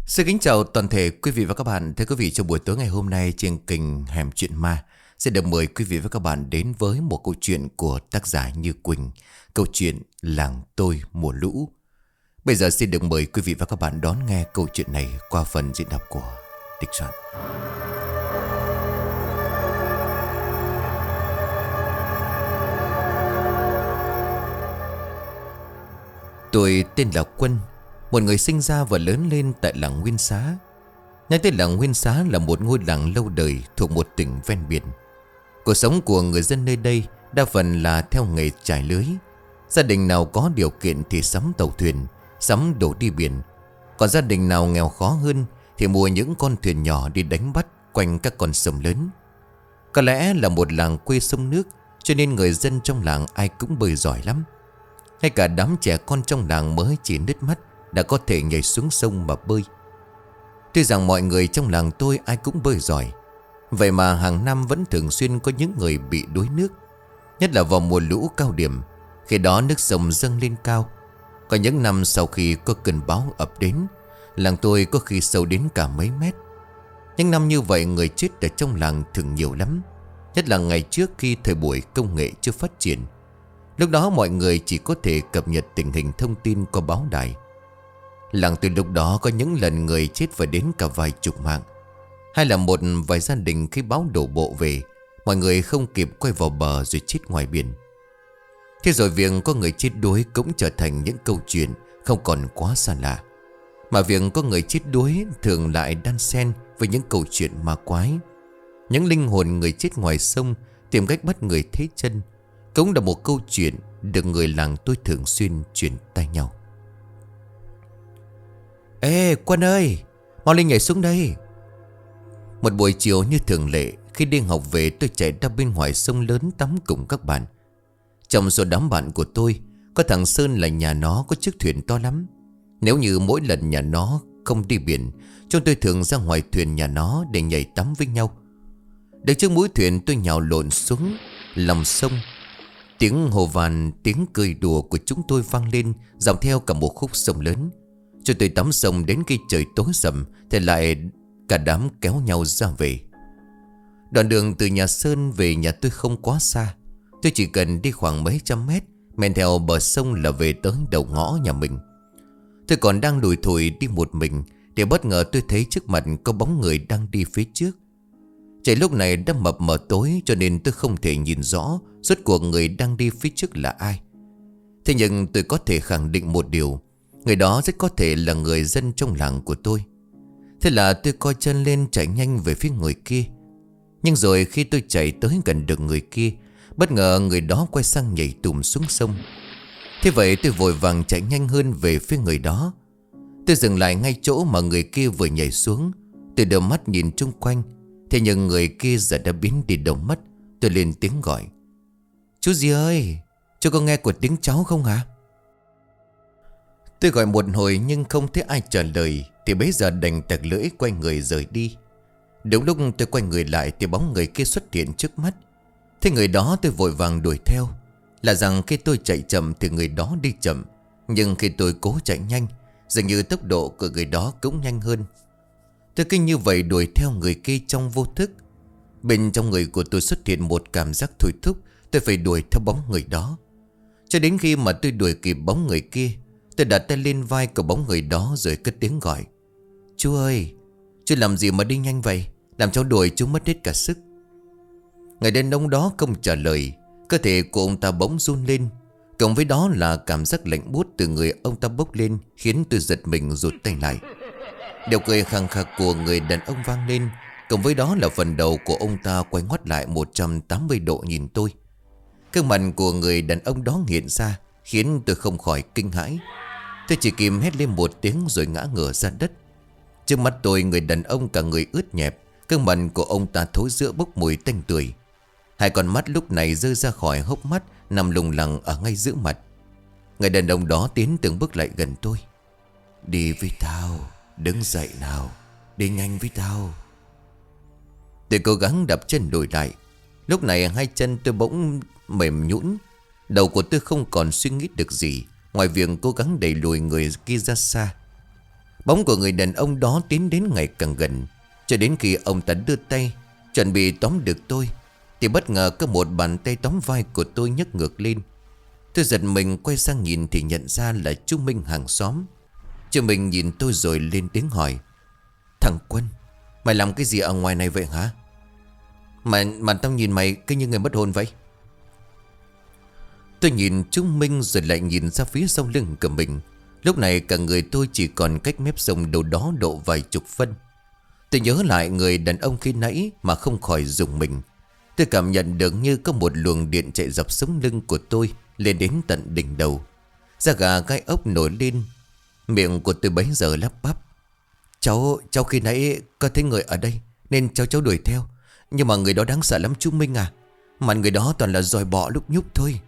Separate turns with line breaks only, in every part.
Xin kính chào toàn thể quý vị và các bạn. Thưa quý vị, trong buổi tối ngày hôm nay trên kênh Hẻm Chuyện Ma sẽ được mời quý vị và các bạn đến với một câu chuyện của tác giả Như Quỳnh. Câu chuyện Làng Tôi Mùa Lũ. Bây giờ xin được mời quý vị và các bạn đón nghe câu chuyện này qua phần diễn đọc của Địch Soạn. Tôi tên là Quân, một người sinh ra và lớn lên tại làng Nguyên Xá. Nhắc tới làng Nguyên Xá là một ngôi làng lâu đời thuộc một tỉnh ven biển. Cuộc sống của người dân nơi đây đa phần là theo nghề trải lưới. Gia đình nào có điều kiện thì sắm tàu thuyền, sắm đổ đi biển. Còn gia đình nào nghèo khó hơn thì mua những con thuyền nhỏ đi đánh bắt quanh các con sông lớn. Có lẽ là một làng quê sông nước, cho nên người dân trong làng ai cũng bơi giỏi lắm. Ngay cả đám trẻ con trong làng mới chỉ nứt mắt đã có thể nhảy xuống sông mà bơi. Tuy rằng mọi người trong làng tôi ai cũng bơi giỏi, vậy mà hàng năm vẫn thường xuyên có những người bị đuối nước. Nhất là vào mùa lũ cao điểm, khi đó nước sông dâng lên cao. Có những năm sau khi có cơn bão ập đến, làng tôi có khi sâu đến cả mấy mét. Những năm như vậy người chết ở trong làng thường nhiều lắm. Nhất là ngày trước khi thời buổi công nghệ chưa phát triển. Lúc đó mọi người chỉ có thể cập nhật tình hình thông tin qua báo đài. Làng từ lúc đó có những lần người chết phải đến cả vài chục mạng. Hay là một vài gia đình khi báo đổ bộ về, mọi người không kịp quay vào bờ rồi chết ngoài biển. Thế rồi việc có người chết đuối cũng trở thành những câu chuyện không còn quá xa lạ. Mà việc có người chết đuối thường lại đan xen với những câu chuyện ma quái. Những linh hồn người chết ngoài sông tìm cách bắt người thế chân cũng là một câu chuyện được người làng tôi thường xuyên truyền tai nhau. Ê Quân ơi, mau lên nhảy xuống đây. Một buổi chiều như thường lệ, khi đi học về tôi chạy ra bên ngoài sông lớn tắm cùng các bạn. Trong số đám bạn của tôi, có thằng Sơn là nhà nó có chiếc thuyền to lắm. Nếu như mỗi lần nhà nó không đi biển, chúng tôi thường ra ngoài thuyền nhà nó để nhảy tắm với nhau. Được trước mũi thuyền tôi nhào lộn xuống lòng sông. Tiếng hồ vàn, tiếng cười đùa của chúng tôi vang lên dọc theo cả một khúc sông lớn. Cho tôi tắm sông đến khi trời tối sầm thì lại cả đám kéo nhau ra về. Đoạn đường từ nhà Sơn về nhà tôi không quá xa. Tôi chỉ cần đi khoảng mấy trăm mét, men theo bờ sông là về tới đầu ngõ nhà mình. Tôi còn đang lủi thủi đi một mình thì bất ngờ tôi thấy trước mặt có bóng người đang đi phía trước. Trời lúc này đã mập mờ tối cho nên tôi không thể nhìn rõ rốt cuộc người đang đi phía trước là ai. Thế nhưng tôi có thể khẳng định một điều, người đó rất có thể là người dân trong làng của tôi. Thế là tôi coi chân lên chạy nhanh về phía người kia. Nhưng rồi khi tôi chạy tới gần được người kia, bất ngờ người đó quay sang nhảy tùm xuống sông. Thế vậy tôi vội vàng chạy nhanh hơn về phía người đó. Tôi dừng lại ngay chỗ mà người kia vừa nhảy xuống. Tôi đưa mắt nhìn chung quanh. Thế nhưng người kia giờ đã biến đi đâu mất. Tôi lên tiếng gọi: Chú gì ơi, chú có nghe của tiếng cháu không hả? Tôi gọi một hồi nhưng không thấy ai trả lời. Thì bấy giờ đành tặc lưỡi quay người rời đi. Đúng lúc tôi quay người lại thì bóng người kia xuất hiện trước mắt. Thế người đó tôi vội vàng đuổi theo. Là rằng khi tôi chạy chậm thì người đó đi chậm. Nhưng khi tôi cố chạy nhanh, dường như tốc độ của người đó cũng nhanh hơn. Tôi kinh như vậy đuổi theo người kia trong vô thức. Bên trong người của tôi xuất hiện một cảm giác thôi thúc. Tôi phải đuổi theo bóng người đó. Cho đến khi mà tôi đuổi kịp bóng người kia, tôi đặt tay lên vai của bóng người đó rồi cất tiếng gọi: Chú ơi, chú làm gì mà đi nhanh vậy? Làm cháu đuổi chú mất hết cả sức. Người đàn ông đó không trả lời. Cơ thể của ông ta bỗng run lên. Cộng với đó là cảm giác lạnh buốt từ người ông ta bốc lên, khiến tôi giật mình rụt tay lại. Điệu cười khằng khặc của người đàn ông vang lên. Cộng với đó là phần đầu của ông ta quay ngoắt lại 180 độ nhìn tôi. Gương mặt của người đàn ông đó hiện ra, khiến tôi không khỏi kinh hãi. Tôi chỉ kìm hét lên một tiếng rồi ngã ngửa ra đất. Trước mắt tôi người đàn ông cả người ướt nhẹp. Gương mặt của ông ta thối rữa bốc mùi tanh tưởi. Hai con mắt lúc này rơi ra khỏi hốc mắt, nằm lủng lẳng ở ngay giữa mặt. Người đàn ông đó tiến từng bước lại gần tôi. Đi với tao, đứng dậy nào, đi nhanh với tao. Tôi cố gắng đập chân lùi lại. Lúc này hai chân tôi bỗng mềm nhũn. Đầu của tôi không còn suy nghĩ được gì ngoài việc cố gắng đẩy lùi người kia ra xa. Bóng của người đàn ông đó tiến đến ngày càng gần. Cho đến khi ông ta đưa tay chuẩn bị tóm được tôi, thì bất ngờ có một bàn tay tóm vai của tôi nhấc ngược lên. Tôi giật mình quay sang nhìn thì nhận ra là chú Minh hàng xóm. Chú Minh nhìn tôi rồi lên tiếng hỏi: "Thằng Quân, mày làm cái gì ở ngoài này vậy hả? Mà tao nhìn mày cứ như người mất hồn vậy." Tôi nhìn chú Minh rồi lại nhìn ra phía sau lưng của mình. Lúc này cả người tôi chỉ còn cách mép sông đâu đó độ vài chục phân. Tôi nhớ lại người đàn ông khi nãy mà không khỏi rùng mình. Tôi cảm nhận được như có một luồng điện chạy dọc sống lưng của tôi lên đến tận đỉnh đầu. Da gà gai ốc nổi lên. Miệng của tôi bấy giờ lắp bắp: Cháu khi nãy có thấy người ở đây nên cháu đuổi theo. Nhưng mà người đó đáng sợ lắm chú Minh à. Mà người đó toàn là dòi bọ lúc nhúc thôi."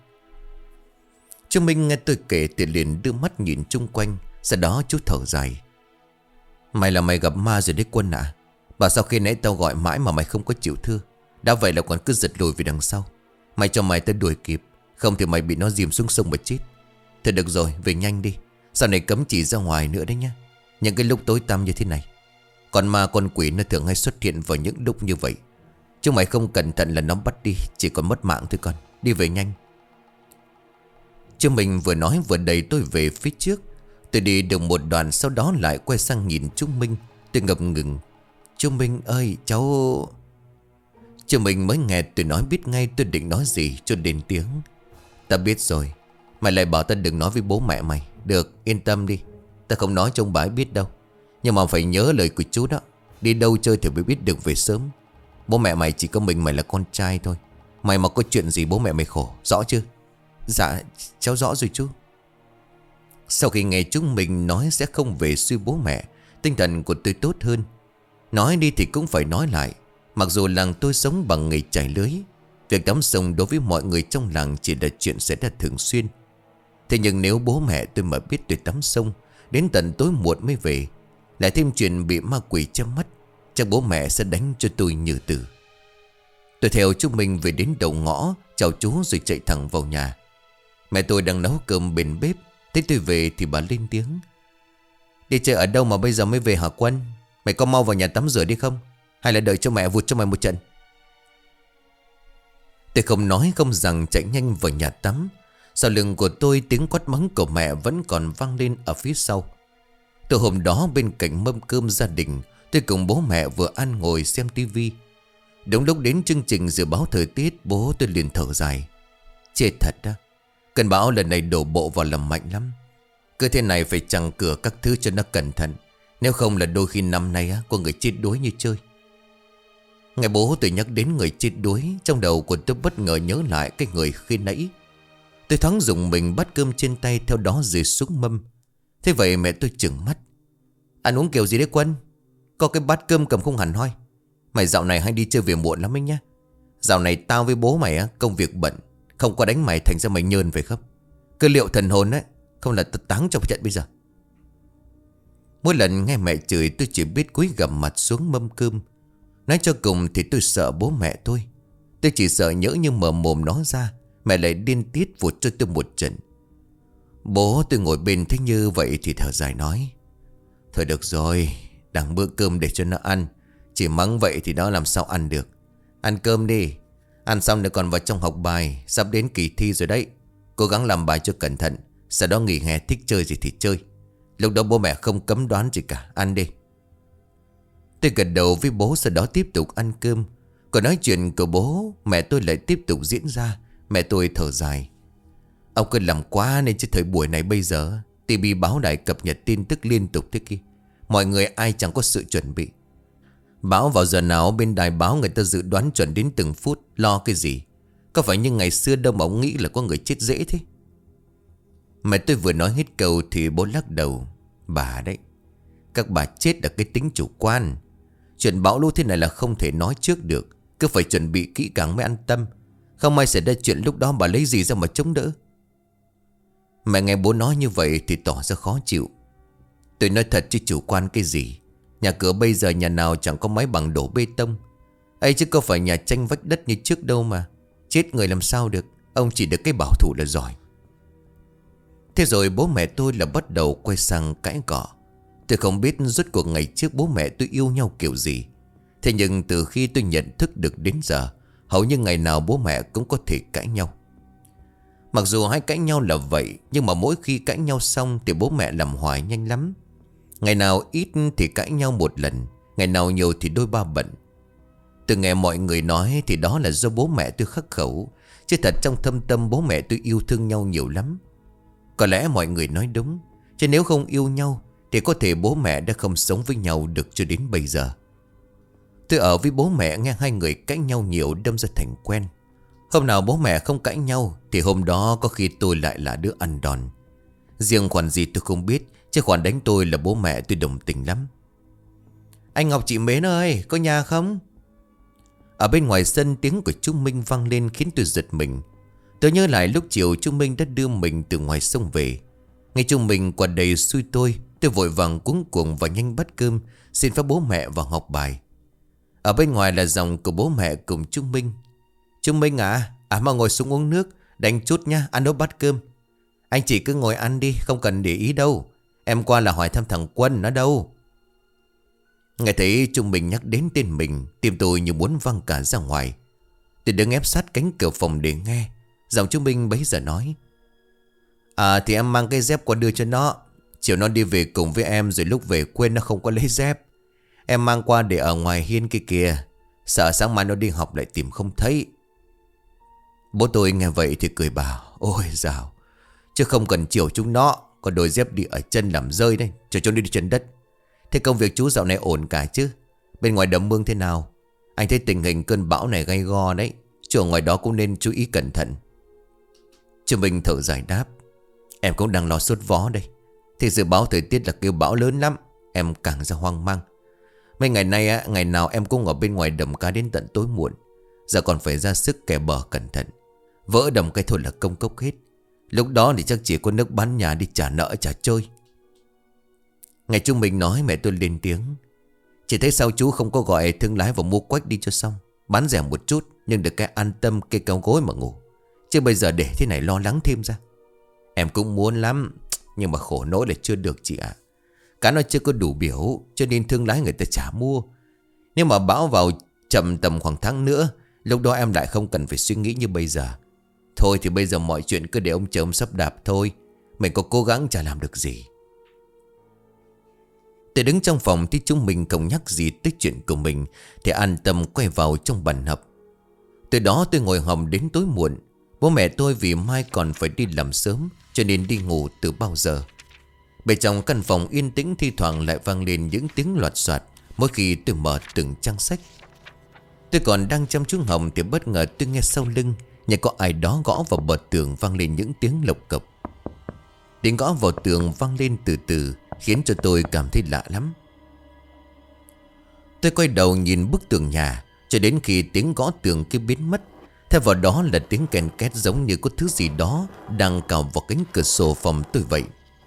Chú Minh nghe tôi kể thì liền đưa mắt nhìn chung quanh. Sau đó chú thở dài: "Mày là mày gặp ma rồi đấy Quân à. Bảo sao khi nãy tao gọi mãi mà mày không có chịu thưa. Đã vậy là còn cứ giật lùi về đằng sau. Mày cho mày tới đuổi kịp, không thì mày bị nó dìm xuống sông mà chết. Thôi được rồi, về nhanh đi. Sau này cấm chỉ ra ngoài nữa đấy nhá. Những cái lúc tối tăm như thế này. Còn ma con quỷ nó thường hay xuất hiện vào những lúc như vậy. Chứ mày không cẩn thận là nó bắt đi, chỉ còn mất mạng thôi con. Đi về nhanh." Chứ mình vừa nói vừa đẩy tôi về phía trước. Tôi đi được một đoạn, sau đó lại quay sang nhìn chú Minh. Tôi ngập ngừng: "Chú Minh ơi, cháu..." Chú Minh mới nghe tôi nói biết ngay tôi định nói gì cho đến tiếng: "Ta biết rồi. Mày lại bảo ta đừng nói với bố mẹ mày. Được, yên tâm đi. Ta không nói cho ông bà ấy biết đâu. Nhưng mà phải nhớ lời của chú đó. Đi đâu chơi thì mới biết được về sớm. Bố mẹ mày chỉ có mình mày là con trai thôi. Mày mà có chuyện gì bố mẹ mày khổ, rõ chưa?" "Dạ, cháu rõ rồi chú." Sau khi nghe chúng mình nói sẽ không về suy bố mẹ, tinh thần của tôi tốt hơn. Nói đi thì cũng phải nói lại. Mặc dù làng tôi sống bằng nghề chài lưới, việc tắm sông đối với mọi người trong làng chỉ là chuyện xảy ra thường xuyên. Thế nhưng nếu bố mẹ tôi mà biết tôi tắm sông đến tận tối muộn mới về, lại thêm chuyện bị ma quỷ che mắt, chắc bố mẹ sẽ đánh cho tôi như tử. Tôi theo chúng mình về đến đầu ngõ, chào chú rồi chạy thẳng vào nhà. Mẹ tôi đang nấu cơm bên bếp. Thấy tôi về thì bà lên tiếng: "Đi chơi ở đâu mà bây giờ mới về hả Quân? Mày có mau vào nhà tắm rửa đi không? Hay là đợi cho mẹ vụt cho mày một trận?" Tôi không nói không rằng chạy nhanh vào nhà tắm. Sau lưng của tôi tiếng quát mắng của mẹ vẫn còn vang lên ở phía sau. Từ hôm đó bên cạnh mâm cơm gia đình, tôi cùng bố mẹ vừa ăn ngồi xem tivi. Đúng lúc đến chương trình dự báo thời tiết, bố tôi liền thở dài: "Chết thật đó. Cơn bão lần này đổ bộ vào làm mạnh lắm. Cứ thế này phải chằng cửa các thứ cho nó cẩn thận. Nếu không là đôi khi năm nay có người chết đuối như chơi." Nghe bố tôi nhắc đến người chết đuối, trong đầu của tôi bất ngờ nhớ lại cái người khi nãy. Tôi thoáng dùng mình bắt cơm trên tay, theo đó rơi xuống mâm. Thế vậy mẹ tôi trừng mắt: "Ăn uống kiểu gì đấy Quân? Có cái bát cơm cầm không hẳn hoi. Mày dạo này hay đi chơi về muộn lắm ấy nhá. Dạo này tao với bố mày công việc bận, không có đánh mày thành ra mày nhơn phải không? Cứ liệu thần hồn ấy, không là tao táng trong trận bây giờ." Mỗi lần nghe mẹ chửi tôi chỉ biết cúi gằm mặt xuống mâm cơm. Nói cho cùng thì tôi sợ bố mẹ tôi. Tôi chỉ sợ nhỡ như mở mồm nó ra, mẹ lại điên tiết vụt cho tôi một trận. Bố tôi ngồi bên thấy như vậy thì thở dài nói: "Thôi được rồi, đằng bữa cơm để cho nó ăn. Chỉ mắng vậy thì nó làm sao ăn được. Ăn cơm đi. Ăn xong nữa còn vào trong học bài. Sắp đến kỳ thi rồi đấy. Cố gắng làm bài cho cẩn thận. Sau đó nghỉ hè thích chơi gì thì chơi. Lúc đó bố mẹ không cấm đoán gì cả. Ăn đi." Tôi gật đầu với bố, sau đó tiếp tục ăn cơm. Còn nói chuyện của bố, mẹ tôi lại tiếp tục diễn ra. Mẹ tôi thở dài: "Ông cứ làm quá nên chứ thời buổi này bây giờ TV báo đài cập nhật tin tức liên tục thế kia. Mọi người ai chẳng có sự chuẩn bị. Báo vào giờ nào bên đài báo người ta dự đoán chuẩn đến từng phút. Lo cái gì? Có phải như ngày xưa đâu mà ông nghĩ là có người chết dễ thế?" Mẹ tôi vừa nói hết câu thì bố lắc đầu: "Bà đấy, các bà chết là cái tính chủ quan. Chuyện bão lũ thế này là không thể nói trước được. Cứ phải chuẩn bị kỹ càng mới an tâm. Không may xảy ra chuyện lúc đó bà lấy gì ra mà chống đỡ." Mẹ nghe bố nói như vậy thì tỏ ra khó chịu. Tôi nói thật chứ chủ quan cái gì. Nhà cửa bây giờ nhà nào chẳng có máy bằng đổ bê tông. Ấy chứ có phải nhà tranh vách đất như trước đâu mà. Chết người làm sao được. Ông chỉ được cái bảo thủ là giỏi. Thế rồi bố mẹ tôi là bắt đầu quay sang cãi cọ. Tôi không biết rốt cuộc ngày trước bố mẹ tôi yêu nhau kiểu gì. Thế nhưng từ khi tôi nhận thức được đến giờ, hầu như ngày nào bố mẹ cũng có thể cãi nhau. Mặc dù hay cãi nhau là vậy, nhưng mà mỗi khi cãi nhau xong thì bố mẹ làm hoài nhanh lắm. Ngày nào ít thì cãi nhau một lần, ngày nào nhiều thì đôi ba bận. Từ nghe mọi người nói thì đó là do bố mẹ tôi khắc khẩu, chứ thật trong thâm tâm bố mẹ tôi yêu thương nhau nhiều lắm. Có lẽ mọi người nói đúng, chứ nếu không yêu nhau thì có thể bố mẹ đã không sống với nhau được cho đến bây giờ. Tôi ở với bố mẹ nghe hai người cãi nhau nhiều đâm ra thành quen. Hôm nào bố mẹ không cãi nhau thì hôm đó có khi tôi lại là đứa ăn đòn. Riêng khoản gì tôi không biết, chứ khoản đánh tôi là bố mẹ tôi đồng tình lắm. Anh Ngọc chị Mến ơi, có nhà không? Ở bên ngoài sân tiếng của chú Minh vang lên khiến tôi giật mình. Tôi nhớ lại lúc chiều chú Minh đã đưa mình từ ngoài sông về. Ngay chú Minh qua đây xui tôi vội vàng cuống cuồng và nhanh bắt cơm, xin phép bố mẹ vào học bài. Ở bên ngoài là giọng của bố mẹ cùng chú Minh. Chú Minh à, mà ngồi xuống uống nước, đánh chút nha, ăn nốt bát cơm. Anh chỉ cứ ngồi ăn đi, không cần để ý đâu. Em qua là hỏi thăm thằng Quân nó đâu. Nghe thấy chú Minh nhắc đến tên mình, tim tôi như muốn văng cả ra ngoài. Tôi đứng ép sát cánh cửa phòng để nghe. Giọng chú Minh bấy giờ nói. Thì em mang cái dép qua đưa cho nó. Chiều nó đi về cùng với em rồi lúc về quên nó không có lấy dép. Em mang qua để ở ngoài hiên kia kìa. Sợ sáng mai nó đi học lại tìm không thấy. Bố tôi nghe vậy thì cười bảo. Ôi dào, chứ không cần chiều chúng nó. Còn đôi dép đi ở chân làm rơi đây, cho chúng đi chân đất. Thế công việc chú dạo này ổn cả chứ? Bên ngoài đầm mương thế nào? Anh thấy tình hình cơn bão này gay go đấy. Chứ ở ngoài đó cũng nên chú ý cẩn thận. Chú Minh thở dài đáp. Em cũng đang lo sốt vó đây. Thì dự báo thời tiết là kêu bão lớn lắm. Em càng ra hoang mang. Mấy ngày nay ngày nào em cũng ở bên ngoài đầm cá đến tận tối muộn. Giờ còn phải ra sức kè bờ cẩn thận. Vỡ đầm cái thôi là công cốc hết. Lúc đó thì chắc chỉ có nước bán nhà đi trả nợ trả chơi. Ngày chú Minh nói mẹ tôi lên tiếng. Chỉ thấy sao chú không có gọi thương lái vào mua quách đi cho xong. Bán rẻ một chút nhưng được cái an tâm kê cao gối mà ngủ. Chứ bây giờ để thế này lo lắng thêm ra. Em cũng muốn lắm, nhưng mà khổ nỗi là chưa được chị ạ. Cá nó chưa có đủ biểu, cho nên thương lái người ta chả mua. Nhưng mà bão vào chậm tầm khoảng tháng nữa, lúc đó em lại không cần phải suy nghĩ như bây giờ. Thôi thì bây giờ mọi chuyện cứ để ông chờ ông sắp đạp thôi. Mình có cố gắng chả làm được gì. Tôi đứng trong phòng thì chúng mình không nhắc gì tới chuyện của mình, thì an tâm quay vào trong bàn học. Từ đó tôi ngồi hòm đến tối muộn. Bố mẹ tôi vì mai còn phải đi làm sớm, cho nên đi ngủ từ bao giờ. Bên trong căn phòng yên tĩnh thi thoảng lại vang lên những tiếng loạt soạt mỗi khi tôi mở từng trang sách. Tôi còn đang chăm chú hòm thì bất ngờ tôi nghe sau lưng như có ai đó gõ vào bờ tường, vang lên những tiếng lộc cộc. Tiếng gõ vào tường vang lên từ từ khiến cho tôi cảm thấy lạ lắm. Tôi quay đầu nhìn bức tường nhà cho đến khi tiếng gõ tường kia biến mất. Theo vào đó là tiếng kèn két giống như có thứ gì đó đang cào vào cánh cửa sổ phòng tôi vậy.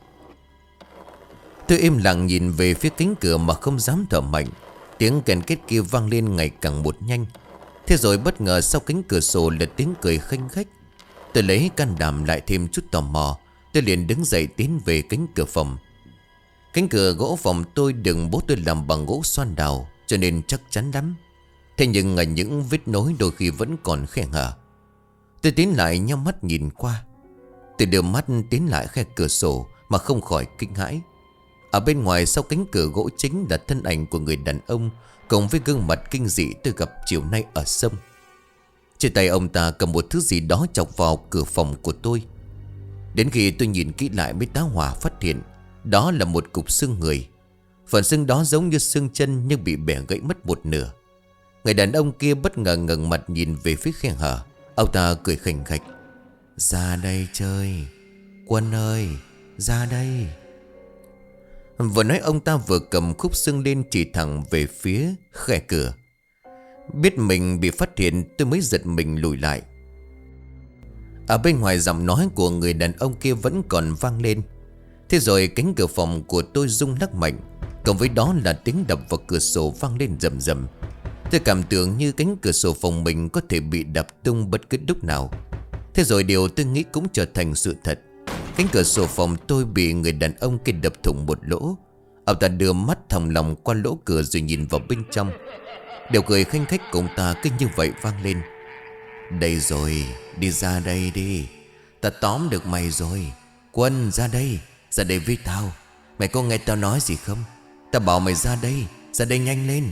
Tôi im lặng nhìn về phía cánh cửa mà không dám thở mạnh. Tiếng kèn két kia vang lên ngày càng một nhanh. Thế rồi bất ngờ sau cánh cửa sổ là tiếng cười khanh khách. Tôi lấy can đảm lại thêm chút tò mò. Tôi liền đứng dậy tiến về cánh cửa phòng. Cánh cửa gỗ phòng tôi đừng bố tôi làm bằng gỗ xoan đào, cho nên chắc chắn lắm. Thế nhưng ở những vết nối đôi khi vẫn còn khe hở. Tôi tiến lại nhắm mắt nhìn qua. Tôi đưa mắt tiến lại khe cửa sổ mà không khỏi kinh hãi. Ở bên ngoài sau cánh cửa gỗ chính là thân ảnh của người đàn ông cùng với gương mặt kinh dị tôi gặp chiều nay ở sông. Trên tay ông ta cầm một thứ gì đó chọc vào cửa phòng của tôi. Đến khi tôi nhìn kỹ lại mới tá hỏa phát hiện đó là một cục xương người. Phần xương đó giống như xương chân nhưng bị bẻ gãy mất một nửa. Người đàn ông kia bất ngờ ngẩng mặt nhìn về phía khe hở. Ông ta cười khành khạch. Ra đây chơi, Quân ơi, ra đây. Vừa nói ông ta vừa cầm khúc xương lên chỉ thẳng về phía khe cửa. Biết mình bị phát hiện tôi mới giật mình lùi lại. Ở bên ngoài giọng nói của người đàn ông kia vẫn còn vang lên. Thế rồi cánh cửa phòng của tôi rung lắc mạnh. Cộng với đó là tiếng đập vào cửa sổ vang lên rầm rầm. Tôi cảm tưởng như cánh cửa sổ phòng mình có thể bị đập tung bất cứ lúc nào. Thế rồi điều tôi nghĩ cũng trở thành sự thật. Cánh cửa sổ phòng tôi bị người đàn ông kia đập thủng một lỗ. Ông ta đưa mắt thòng lòng qua lỗ cửa rồi nhìn vào bên trong. Điều cười khanh khách của ông ta cứ như vậy vang lên. Đây rồi, đi ra đây đi. Ta tóm được mày rồi. Quân ra đây. Ra đây với tao. Mày có nghe tao nói gì không? Tao bảo mày ra đây. Ra đây nhanh lên.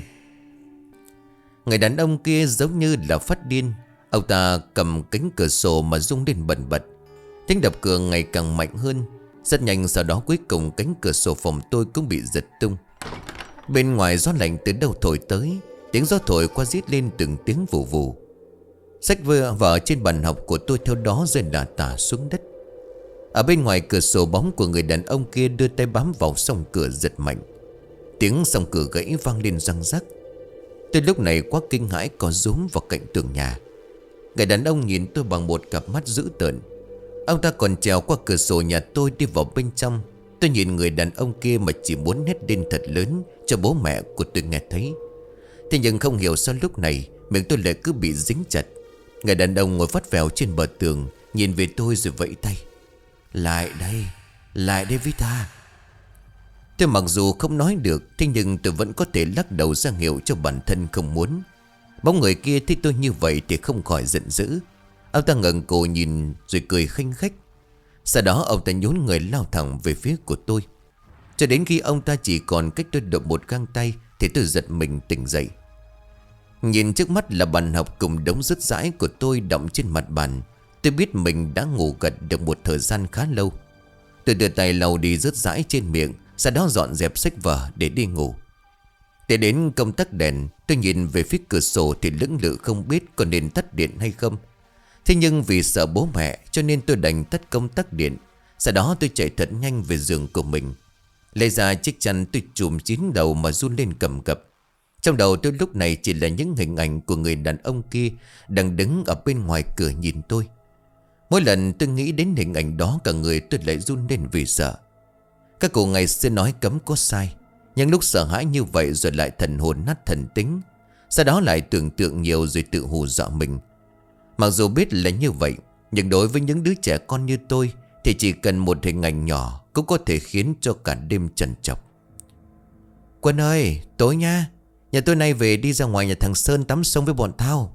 Người đàn ông kia giống như là phát điên. Ông ta cầm cánh cửa sổ mà rung lên bần bật. Tiếng đập cửa ngày càng mạnh hơn. Rất nhanh sau đó cuối cùng cánh cửa sổ phòng tôi cũng bị giật tung. Bên ngoài gió lạnh từ đâu thổi tới. Tiếng gió thổi qua rít lên từng tiếng vù vù. Sách vở trên bàn học của tôi theo đó rơi lả tả xuống đất. Ở bên ngoài cửa sổ bóng của người đàn ông kia đưa tay bám vào song cửa giật mạnh. Tiếng song cửa gãy vang lên răng rắc. Tôi lúc này quá kinh hãi có rúm vào cạnh tường nhà. Người đàn ông nhìn tôi bằng một cặp mắt dữ tợn. Ông ta còn trèo qua cửa sổ nhà tôi đi vào bên trong. Tôi nhìn người đàn ông kia mà chỉ muốn hét lên thật lớn cho bố mẹ của tôi nghe thấy. Thế nhưng không hiểu sao lúc này miệng tôi lại cứ bị dính chặt. Người đàn ông ngồi vắt vẻo trên bờ tường, nhìn về tôi rồi vẫy tay. Lại đây với ta. Tôi mặc dù không nói được, thế nhưng tôi vẫn có thể lắc đầu ra hiệu cho bản thân không muốn. Bóng người kia thấy tôi như vậy thì không khỏi giận dữ. Ông ta ngẩng cổ nhìn rồi cười khanh khách. Sau đó ông ta nhún người lao thẳng về phía của tôi. Cho đến khi ông ta chỉ còn cách tôi độ một găng tay thì tôi giật mình tỉnh dậy. Nhìn trước mắt là bàn học cùng đống rứt rãi của tôi đọng trên mặt bàn. Tôi biết mình đã ngủ gật được một thời gian khá lâu. Tôi đưa tay lau đi rứt rãi trên miệng, sau đó dọn dẹp sách vở để đi ngủ. Để đến công tắc đèn, tôi nhìn về phía cửa sổ thì lưỡng lự không biết có nên tắt điện hay không. Thế nhưng vì sợ bố mẹ cho nên tôi đành tắt công tắc điện. Sau đó tôi chạy thật nhanh về giường của mình. Lấy ra chiếc chăn tôi trùm kín đầu mà run lên cầm cập. Trong đầu tôi lúc này chỉ là những hình ảnh của người đàn ông kia đang đứng ở bên ngoài cửa nhìn tôi. Mỗi lần tôi nghĩ đến hình ảnh đó cả người tôi lại run lên vì sợ. Các cụ ngày xưa nói cấm có sai. Nhưng lúc sợ hãi như vậy rồi lại thần hồn nát thần tính. Sau đó lại tưởng tượng nhiều rồi tự hù dọa mình. Mặc dù biết là như vậy, nhưng đối với những đứa trẻ con như tôi thì chỉ cần một hình ảnh nhỏ cũng có thể khiến cho cả đêm trằn trọc. Quân ơi, tối nha. Nhà tôi nay về đi ra ngoài nhà thằng Sơn tắm sông với bọn tao.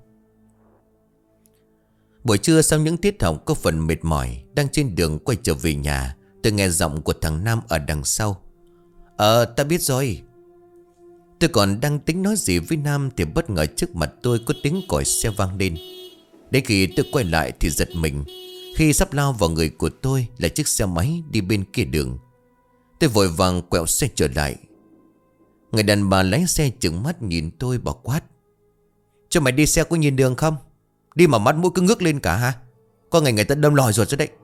Buổi trưa sau những tiết học có phần mệt mỏi, đang trên đường quay trở về nhà, tôi nghe giọng của thằng Nam ở đằng sau. Ta biết rồi. Tôi còn đang tính nói gì với Nam thì bất ngờ trước mặt tôi có tiếng còi xe vang lên. Đến khi tôi quay lại thì giật mình khi sắp lao vào người của tôi là chiếc xe máy đi bên kia đường. Tôi vội vàng quẹo xe trở lại. Người đàn bà lái xe trừng mắt nhìn tôi bảo quát. Cho mày đi xe có nhìn đường không? Đi mà mắt mũi cứ ngước lên cả hả? Có ngày người ta đâm lòi ruột rồi đấy.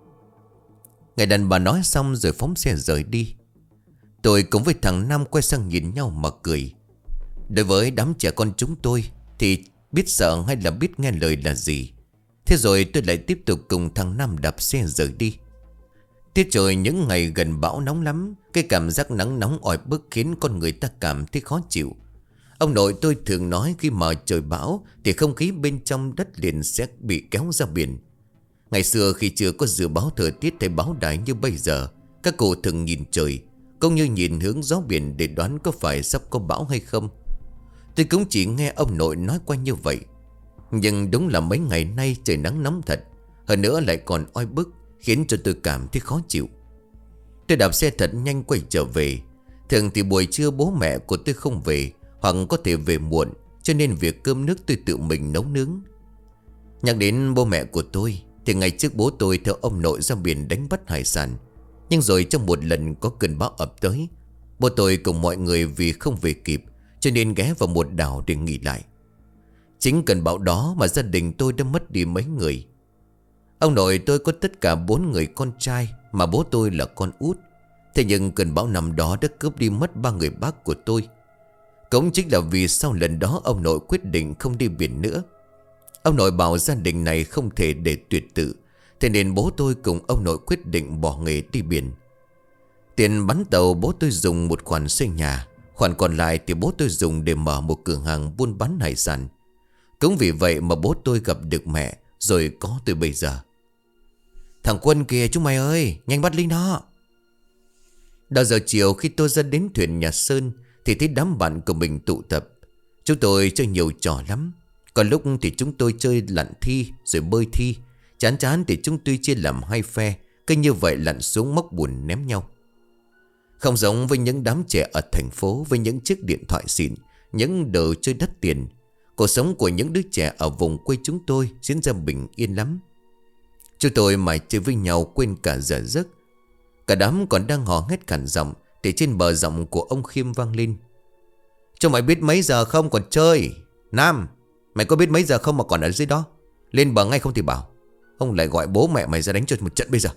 Người đàn bà nói xong rồi phóng xe rời đi. Tôi cùng với thằng Nam quay sang nhìn nhau mà cười. Đối với đám trẻ con chúng tôi thì biết sợ hay là biết nghe lời là gì. Thế rồi tôi lại tiếp tục cùng thằng Nam đạp xe rời đi. Tiết trời những ngày gần bão nóng lắm. Cái cảm giác nắng nóng oi bức khiến con người ta cảm thấy khó chịu. Ông nội tôi thường nói khi mà trời bão thì không khí bên trong đất liền sẽ bị kéo ra biển. Ngày xưa khi chưa có dự báo thời tiết hay báo đài như bây giờ, các cụ thường nhìn trời cũng như nhìn hướng gió biển để đoán có phải sắp có bão hay không. Tôi cũng chỉ nghe ông nội nói qua như vậy. Nhưng đúng là mấy ngày nay trời nắng nóng thật. Hơn nữa lại còn oi bức, khiến cho tôi cảm thấy khó chịu. Tôi đạp xe thật nhanh quay trở về. Thường thì buổi trưa bố mẹ của tôi không về, hoặc có thể về muộn, cho nên việc cơm nước tôi tự mình nấu nướng. Nhắc đến bố mẹ của tôi thì ngày trước bố tôi theo ông nội ra biển đánh bắt hải sản. Nhưng rồi trong một lần có cơn bão ập tới, bố tôi cùng mọi người vì không về kịp cho nên ghé vào một đảo để nghỉ lại. Chính cơn bão đó mà gia đình tôi đã mất đi mấy người. Ông nội tôi có tất cả 4 người con trai, mà bố tôi là con út. Thế nhưng cơn bão năm đó đã cướp đi mất 3 người bác của tôi. Cũng chính là vì sau lần đó ông nội quyết định không đi biển nữa. Ông nội bảo gia đình này không thể để tuyệt tự, thế nên bố tôi cùng ông nội quyết định bỏ nghề đi biển. Tiền bán tàu bố tôi dùng một khoản xây nhà, khoản còn lại thì bố tôi dùng để mở một cửa hàng buôn bán hải sản. Cũng vì vậy mà bố tôi gặp được mẹ, rồi có từ bây giờ. Thằng Quân kìa chúng mày ơi, nhanh bắt lấy nó. Đầu giờ chiều khi tôi ra đến thuyền nhà Sơn thì thấy đám bạn của mình tụ tập. Chúng tôi chơi nhiều trò lắm. Còn lúc thì chúng tôi chơi lặn thi rồi bơi thi. Chán chán thì chúng tôi chia làm hai phe, cứ như vậy lặn xuống móc bùn ném nhau. Không giống với những đám trẻ ở thành phố với những chiếc điện thoại xịn, những đồ chơi đắt tiền. Cuộc sống của những đứa trẻ ở vùng quê chúng tôi diễn ra bình yên lắm. Chúng tôi mải chơi với nhau quên cả giờ giấc. Cả đám còn đang hò hét cằn giọng thì trên bờ giọng của ông Khiêm vang lên: "Cho mày biết mấy giờ không còn chơi? Nam, mày có biết mấy giờ không mà còn ở dưới đó? Lên bờ ngay không thì bảo. Ông lại gọi bố mẹ mày ra đánh cho một trận bây giờ."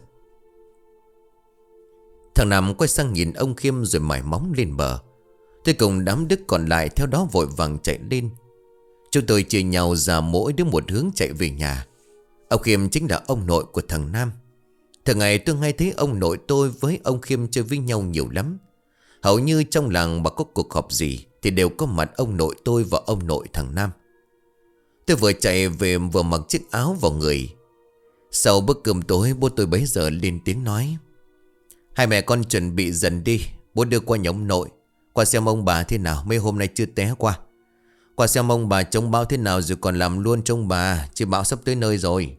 Thằng Nam quay sang nhìn ông Khiêm rồi mải móng lên bờ. Tôi cùng đám đức còn lại theo đó vội vàng chạy lên. Chúng tôi chia nhau ra mỗi đứa một hướng chạy về nhà. Ông Khiêm chính là ông nội của thằng Nam. Thường ngày tôi nghe thấy ông nội tôi với ông Khiêm chơi với nhau nhiều lắm. Hầu như trong làng mà có cuộc họp gì thì đều có mặt ông nội tôi và ông nội thằng Nam. Tôi vừa chạy về vừa mặc chiếc áo vào người. Sau bữa cơm tối, bố tôi bấy giờ lên tiếng nói: "Hai mẹ con chuẩn bị dần đi. Bố đưa qua nhà ông nội, qua xem ông bà thế nào, mấy hôm nay chưa té qua. Qua xem ông bà trông bão thế nào rồi còn làm luôn trông bà, chứ bão sắp tới nơi rồi."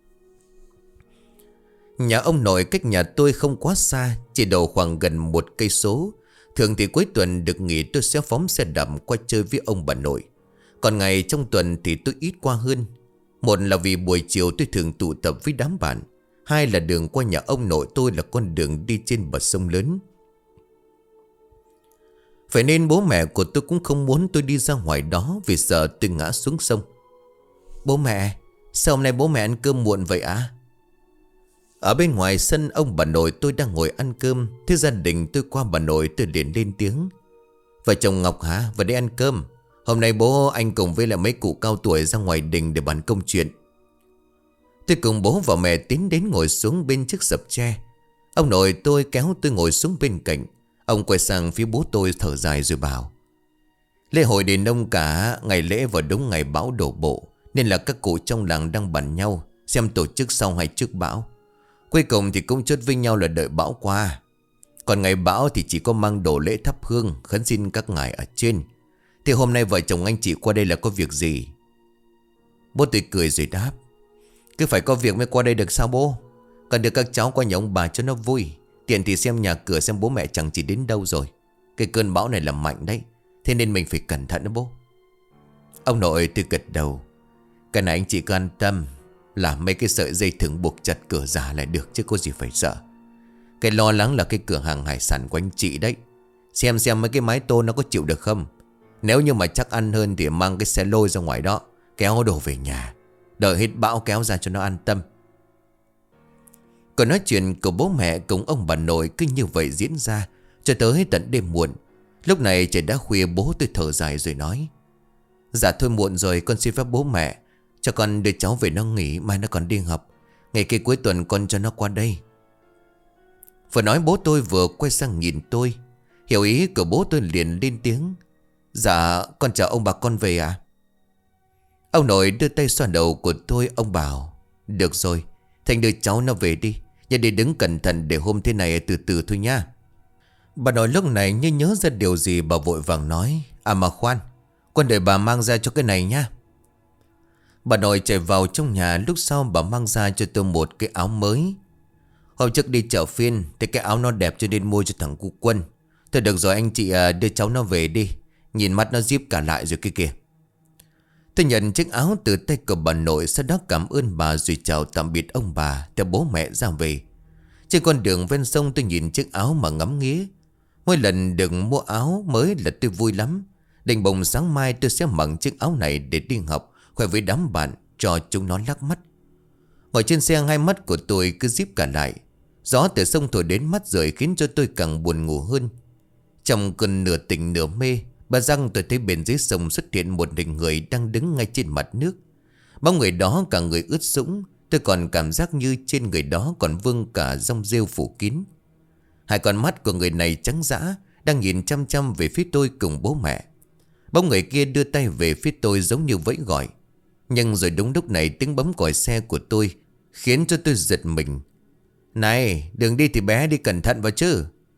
Nhà ông nội cách nhà tôi không quá xa, chỉ đầu khoảng gần 1 cây số. Thường thì cuối tuần được nghỉ tôi sẽ phóng xe đạp qua chơi với ông bà nội. Còn ngày trong tuần thì tôi ít qua hơn. Một là vì buổi chiều tôi thường tụ tập với đám bạn. Hai là đường qua nhà ông nội tôi là con đường đi trên bờ sông lớn. Phải nên bố mẹ của tôi cũng không muốn tôi đi ra ngoài đó vì sợ tôi ngã xuống sông. "Bố mẹ, sao hôm nay bố mẹ ăn cơm muộn vậy ạ?" Ở bên ngoài sân ông bà nội tôi đang ngồi ăn cơm. Thế gia đình tôi qua bà nội tôi liền lên tiếng: "Vợ chồng Ngọc hả? Vào đây ăn cơm. Hôm nay bố anh cùng với lại mấy cụ cao tuổi ra ngoài đình để bàn công chuyện." Tôi cùng bố và mẹ tiến đến ngồi xuống bên chiếc sập tre. Ông nội tôi kéo tôi ngồi xuống bên cạnh. Ông quay sang phía bố tôi thở dài rồi bảo: "Lễ hội đền ông cả ngày lễ vào đúng ngày bão đổ bộ, nên là các cụ trong làng đang bàn nhau xem tổ chức sau hay trước bão. Cuối cùng thì cũng chốt với nhau là đợi bão qua. Còn ngày bão thì chỉ có mang đồ lễ thắp hương khấn xin các ngài ở trên. Thì hôm nay vợ chồng anh chị qua đây là có việc gì?" Bố tôi cười rồi đáp: "Cứ phải có việc mới qua đây được sao bố? Cần được các cháu qua nhà ông bà cho nó vui. Tiện thì xem nhà cửa xem bố mẹ chẳng chỉ đến đâu rồi. Cái cơn bão này là mạnh đấy, thế nên mình phải cẩn thận đó bố." Ông nội tôi gật đầu: "Cái này anh chị cứ an tâm. Là mấy cái sợi dây thừng buộc chặt cửa giả lại được chứ có gì phải sợ. Cái lo lắng là cái cửa hàng hải sản của anh chị đấy. Xem mấy cái mái tôn nó có chịu được không. Nếu như mà chắc ăn hơn thì mang cái xe lôi ra ngoài đó, kéo đồ về nhà, đợi hết bão kéo ra cho nó an tâm." Còn nói chuyện của bố mẹ cùng ông bà nội cứ như vậy diễn ra cho tới tận đêm muộn. Lúc này trời đã khuya, bố tôi thở dài rồi nói: "Dạ thôi muộn rồi, con xin phép bố mẹ cho con đưa cháu về nó nghỉ, mai nó còn đi học. Ngày kia cuối tuần con cho nó qua đây." Vừa nói bố tôi vừa quay sang nhìn tôi. Hiểu ý của bố tôi liền lên tiếng: "Dạ con chào ông bà con về ạ." Ông nội đưa tay xoa đầu của tôi. Ông bảo: "Được rồi, Thành đưa cháu nó về đi. Nhớ đi đứng cẩn thận để hôm thế này từ từ thôi nha." Bà nội lúc này như nhớ ra điều gì, bà vội vàng nói: "À mà khoan, con đợi bà mang ra cho cái này nha." Bà nội chạy vào trong nhà. Lúc sau bà mang ra cho tôi một cái áo mới. Hôm trước đi chợ phiên thì cái áo nó đẹp cho nên mua cho thằng cu Quân. Thôi được rồi anh chị đưa cháu nó về đi. Nhìn mắt nó díp cả lại rồi kia kìa. Tôi nhận chiếc áo từ tay của bà nội, sau đó cảm ơn bà rồi chào tạm biệt ông bà, theo bố mẹ ra về. Trên con đường ven sông tôi nhìn chiếc áo mà ngắm nghía. Mỗi lần được mua áo mới là tôi vui lắm. Định bụng sáng mai tôi sẽ mặc chiếc áo này để đi học, khoe với đám bạn, cho chúng nó lắc mắt. Ngồi trên xe, hai mắt của tôi cứ díp cả lại. Gió từ sông thổi đến mắt rời khiến cho tôi càng buồn ngủ hơn. Trong cơn nửa tỉnh nửa mê, bà răng tôi thấy bên dưới sông xuất hiện một hình người đang đứng ngay trên mặt nước. Bóng người đó cả người ướt sũng. Tôi còn cảm giác như trên người đó còn vương cả dong rêu phủ kín. Hai con mắt của người này trắng dã, đang nhìn chăm chăm về phía tôi cùng bố mẹ. Bóng người kia đưa tay về phía tôi giống như vẫy gọi. Nhưng rồi đúng lúc này tiếng bấm còi xe của tôi khiến cho tôi giật mình. "Này, đường đi thì bé đi cẩn thận vào chứ."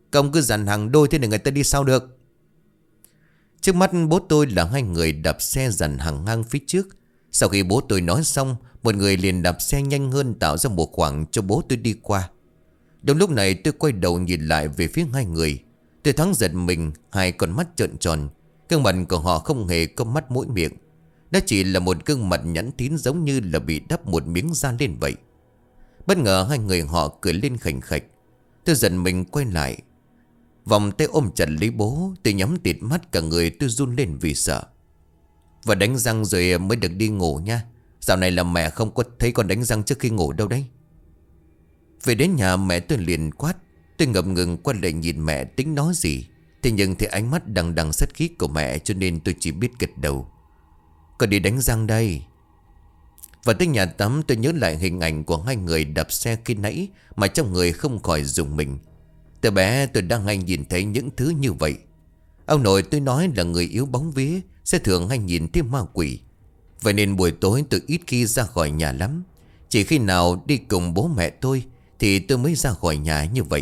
Công cứ dàn hàng đôi thế để người ta đi sao được. Trước mắt bố tôi là hai người đạp xe dàn hàng ngang phía trước. Sau khi bố tôi nói xong, một người liền đạp xe nhanh hơn tạo ra một khoảng cho bố tôi đi qua. Đúng lúc này tôi quay đầu nhìn lại về phía hai người. Tôi thoáng giật mình, hai con mắt trợn tròn. Gương mặt của họ không hề có mắt mũi miệng. Đó chỉ là một gương mặt nhẵn thín giống như là bị đắp một miếng da lên vậy. Bất ngờ hai người họ cười lên khành khạch. Tôi giận mình quay lại, vòng tay ôm chặt lấy bố. Tôi nhắm tịt mắt, cả người tôi run lên vì sợ. Và đánh răng rồi mới được đi ngủ nha. Dạo này là mẹ không có thấy con đánh răng trước khi ngủ đâu đấy. Về đến nhà mẹ tôi liền quát. Tôi ngập ngừng quay lại nhìn mẹ tính nói gì. Thế nhưng thấy ánh mắt đằng đằng sát khí của mẹ, cho nên tôi chỉ biết gật đầu. Con đi đánh răng đây. Và tới nhà tắm tôi nhớ lại hình ảnh của hai người đạp xe khi nãy, mà trong người không khỏi rùng mình. Từ bé tôi đang hay nhìn thấy những thứ như vậy. Ông nội tôi nói là người yếu bóng vía sẽ thường hay nhìn thấy ma quỷ. Vậy nên buổi tối tôi ít khi ra khỏi nhà lắm. Chỉ khi nào đi cùng bố mẹ tôi thì tôi mới ra khỏi nhà như vậy.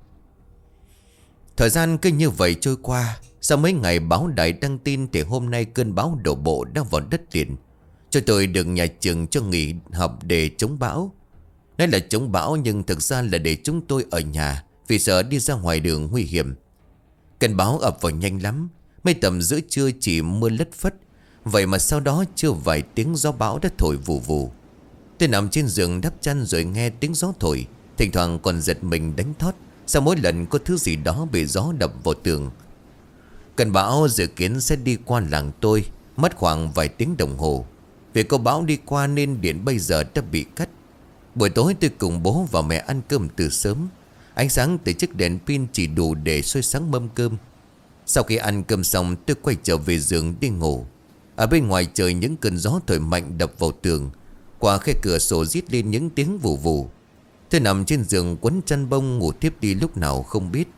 Thời gian cứ như vậy trôi qua. Sau mấy ngày báo đài đăng tin thì hôm nay cơn bão đổ bộ đang vào đất liền. Cho tôi được nhà trường cho nghỉ học để chống bão. Nói là chống bão nhưng thực ra là để chúng tôi ở nhà, vì sợ đi ra ngoài đường nguy hiểm. Cơn bão ập vào nhanh lắm. Mấy tầm giữa trưa chỉ mưa lất phất. Vậy mà sau đó chưa vài tiếng gió bão đã thổi vù vù. Tôi nằm trên giường đắp chăn rồi nghe tiếng gió thổi. Thỉnh thoảng còn giật mình đánh thót. Sau mỗi lần có thứ gì đó bị gió đập vào tường. Cơn bão dự kiến sẽ đi qua làng tôi, mất khoảng vài tiếng đồng hồ. Vì có bão đi qua nên điện bây giờ đã bị cắt. Buổi tối tôi cùng bố và mẹ ăn cơm từ sớm. Ánh sáng từ chiếc đèn pin chỉ đủ để soi sáng mâm cơm. Sau khi ăn cơm xong tôi quay trở về giường đi ngủ. Ở bên ngoài trời những cơn gió thổi mạnh đập vào tường. Qua khe cửa sổ rít lên những tiếng vù vù. Tôi nằm trên giường quấn chăn bông ngủ tiếp đi lúc nào không biết.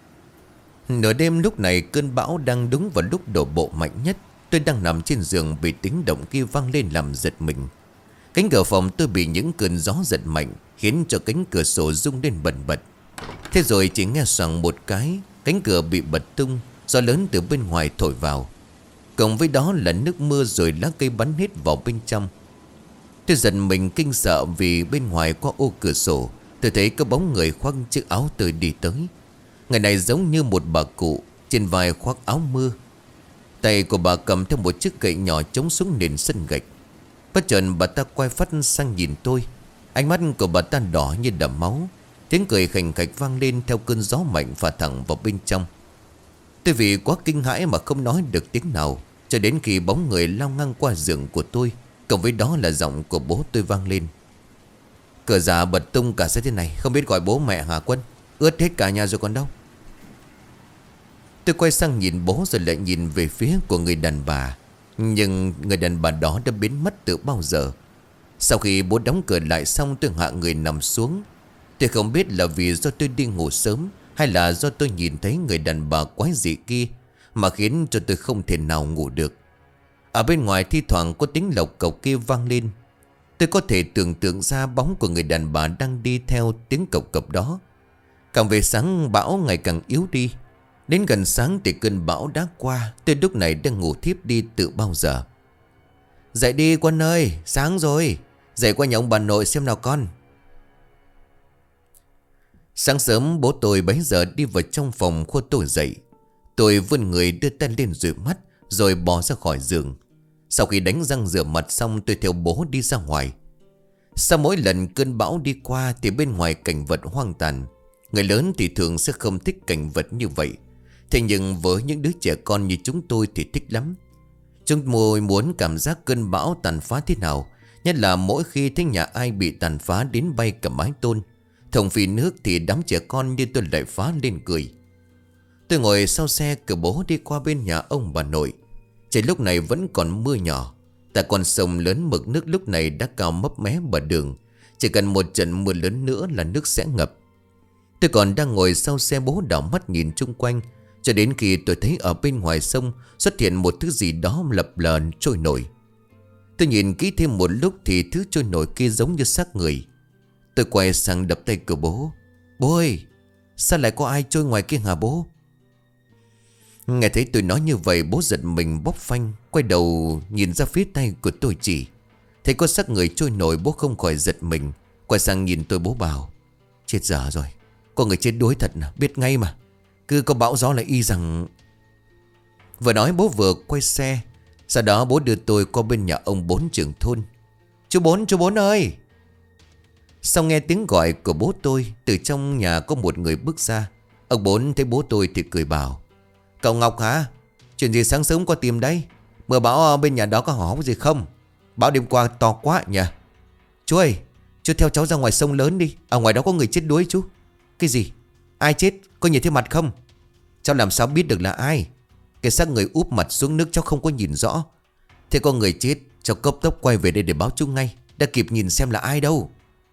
Nửa đêm lúc này cơn bão đang đúng vào lúc đổ bộ mạnh nhất. Tôi đang nằm trên giường bị tiếng động kia vang lên làm giật mình. Cánh cửa phòng tôi bị những cơn gió giật mạnh, khiến cho cánh cửa sổ rung lên bần bật. Thế rồi chỉ nghe xoàng một cái, cánh cửa bị bật tung. Gió lớn từ bên ngoài thổi vào, cộng với đó là nước mưa rồi lá cây bắn hết vào bên trong. Tôi giật mình kinh sợ vì bên ngoài qua ô cửa sổ tôi thấy có bóng người khoác chiếc áo tơi đi tới. Người này giống như một bà cụ, trên vai khoác áo mưa. Tay của bà cầm theo một chiếc gậy nhỏ chống xuống nền sân gạch. Bất chợt bà ta quay phát sang nhìn tôi. Ánh mắt của bà ta đỏ như đầm máu. Tiếng cười khành khạch vang lên theo cơn gió mạnh phả thẳng vào bên trong. Tôi vì quá kinh hãi mà không nói được tiếng nào, cho đến khi bóng người lao ngang qua giường của tôi, cộng với đó là giọng của bố tôi vang lên. Cửa già bật tung cả ra thế này, không biết gọi bố mẹ hả Quân? Ướt hết cả nhà rồi còn đâu. Tôi quay sang nhìn bố rồi lại nhìn về phía của người đàn bà. Nhưng người đàn bà đó đã biến mất từ bao giờ. Sau khi bố đóng cửa lại xong tôi hạ người nằm xuống. Tôi không biết là vì do tôi đi ngủ sớm hay là do tôi nhìn thấy người đàn bà quái dị kia mà khiến cho tôi không thể nào ngủ được. Ở bên ngoài thi thoảng có tiếng lộc cộc kia vang lên. Tôi có thể tưởng tượng ra bóng của người đàn bà đang đi theo tiếng cộc cộc đó. Càng về sáng bão ngày càng yếu đi. Đến gần sáng thì cơn bão đã qua. Tôi lúc này đang ngủ thiếp đi từ bao giờ. Dậy đi Quân ơi, sáng rồi. Dậy qua nhà ông bà nội xem nào con. Sáng sớm bố tôi bấy giờ đi vào trong phòng khô tôi dậy. Tôi vươn người đưa tay lên dụi mắt rồi bò ra khỏi giường. Sau khi đánh răng rửa mặt xong tôi theo bố đi ra ngoài. Sau mỗi lần cơn bão đi qua thì bên ngoài cảnh vật hoang tàn. Người lớn thì thường sẽ không thích cảnh vật như vậy. Thế nhưng với những đứa trẻ con như chúng tôi thì thích lắm. Chúng tôi muốn cảm giác cơn bão tàn phá thế nào. Nhất là mỗi khi thấy nhà ai bị tàn phá đến bay cả mái tôn. Thồng phì nước thì đám trẻ con như tôi lại phá lên cười. Tôi ngồi sau xe cửa bố đi qua bên nhà ông bà nội. Trời lúc này vẫn còn mưa nhỏ. Tại con sông lớn mực nước lúc này đã cao mấp mé bờ đường. Chỉ cần một trận mưa lớn nữa là nước sẽ ngập. Tôi còn đang ngồi sau xe bố đảo mắt nhìn chung quanh. Cho đến khi tôi thấy ở bên ngoài sông xuất hiện một thứ gì đó lập lờ trôi nổi. Tôi nhìn kỹ thêm một lúc thì thứ trôi nổi kia giống như xác người. Tôi quay sang đập tay của bố. Bố ơi, Sao lại có ai trôi ngoài kia hả bố? Nghe thấy tôi nói như vậy, bố giật mình bóp phanh, quay đầu nhìn ra phía tay của tôi chỉ. Thấy có xác người trôi nổi, bố không khỏi giật mình. Quay sang nhìn tôi, bố bảo: chết dở rồi, có người chết đuối thật nào, biết ngay mà. Cứ có bão gió là y rằng. Vừa nói bố vừa quay xe. Sau đó bố đưa tôi qua bên nhà ông Bốn trưởng thôn. Chú Bốn ơi! Sau nghe tiếng gọi của bố tôi, từ trong nhà có một người bước ra. Ông Bốn thấy bố tôi thì cười bảo: cậu Ngọc hả? Chuyện gì sáng sớm qua tìm đây? Mưa bão bên nhà đó có hỏng gì không? Bão đêm qua to quá nhỉ? Chú ơi, chú theo cháu ra ngoài sông lớn đi. Ở ngoài đó có người chết đuối chú. Cái gì? Ai chết? Có nhìn thấy mặt không? Cháu làm sao biết được là ai? Cái xác người úp mặt xuống nước cháu không có nhìn rõ. Thế có người chết, cháu cấp tốc quay về đây để báo chú ngay. Đã kịp nhìn xem là ai đâu.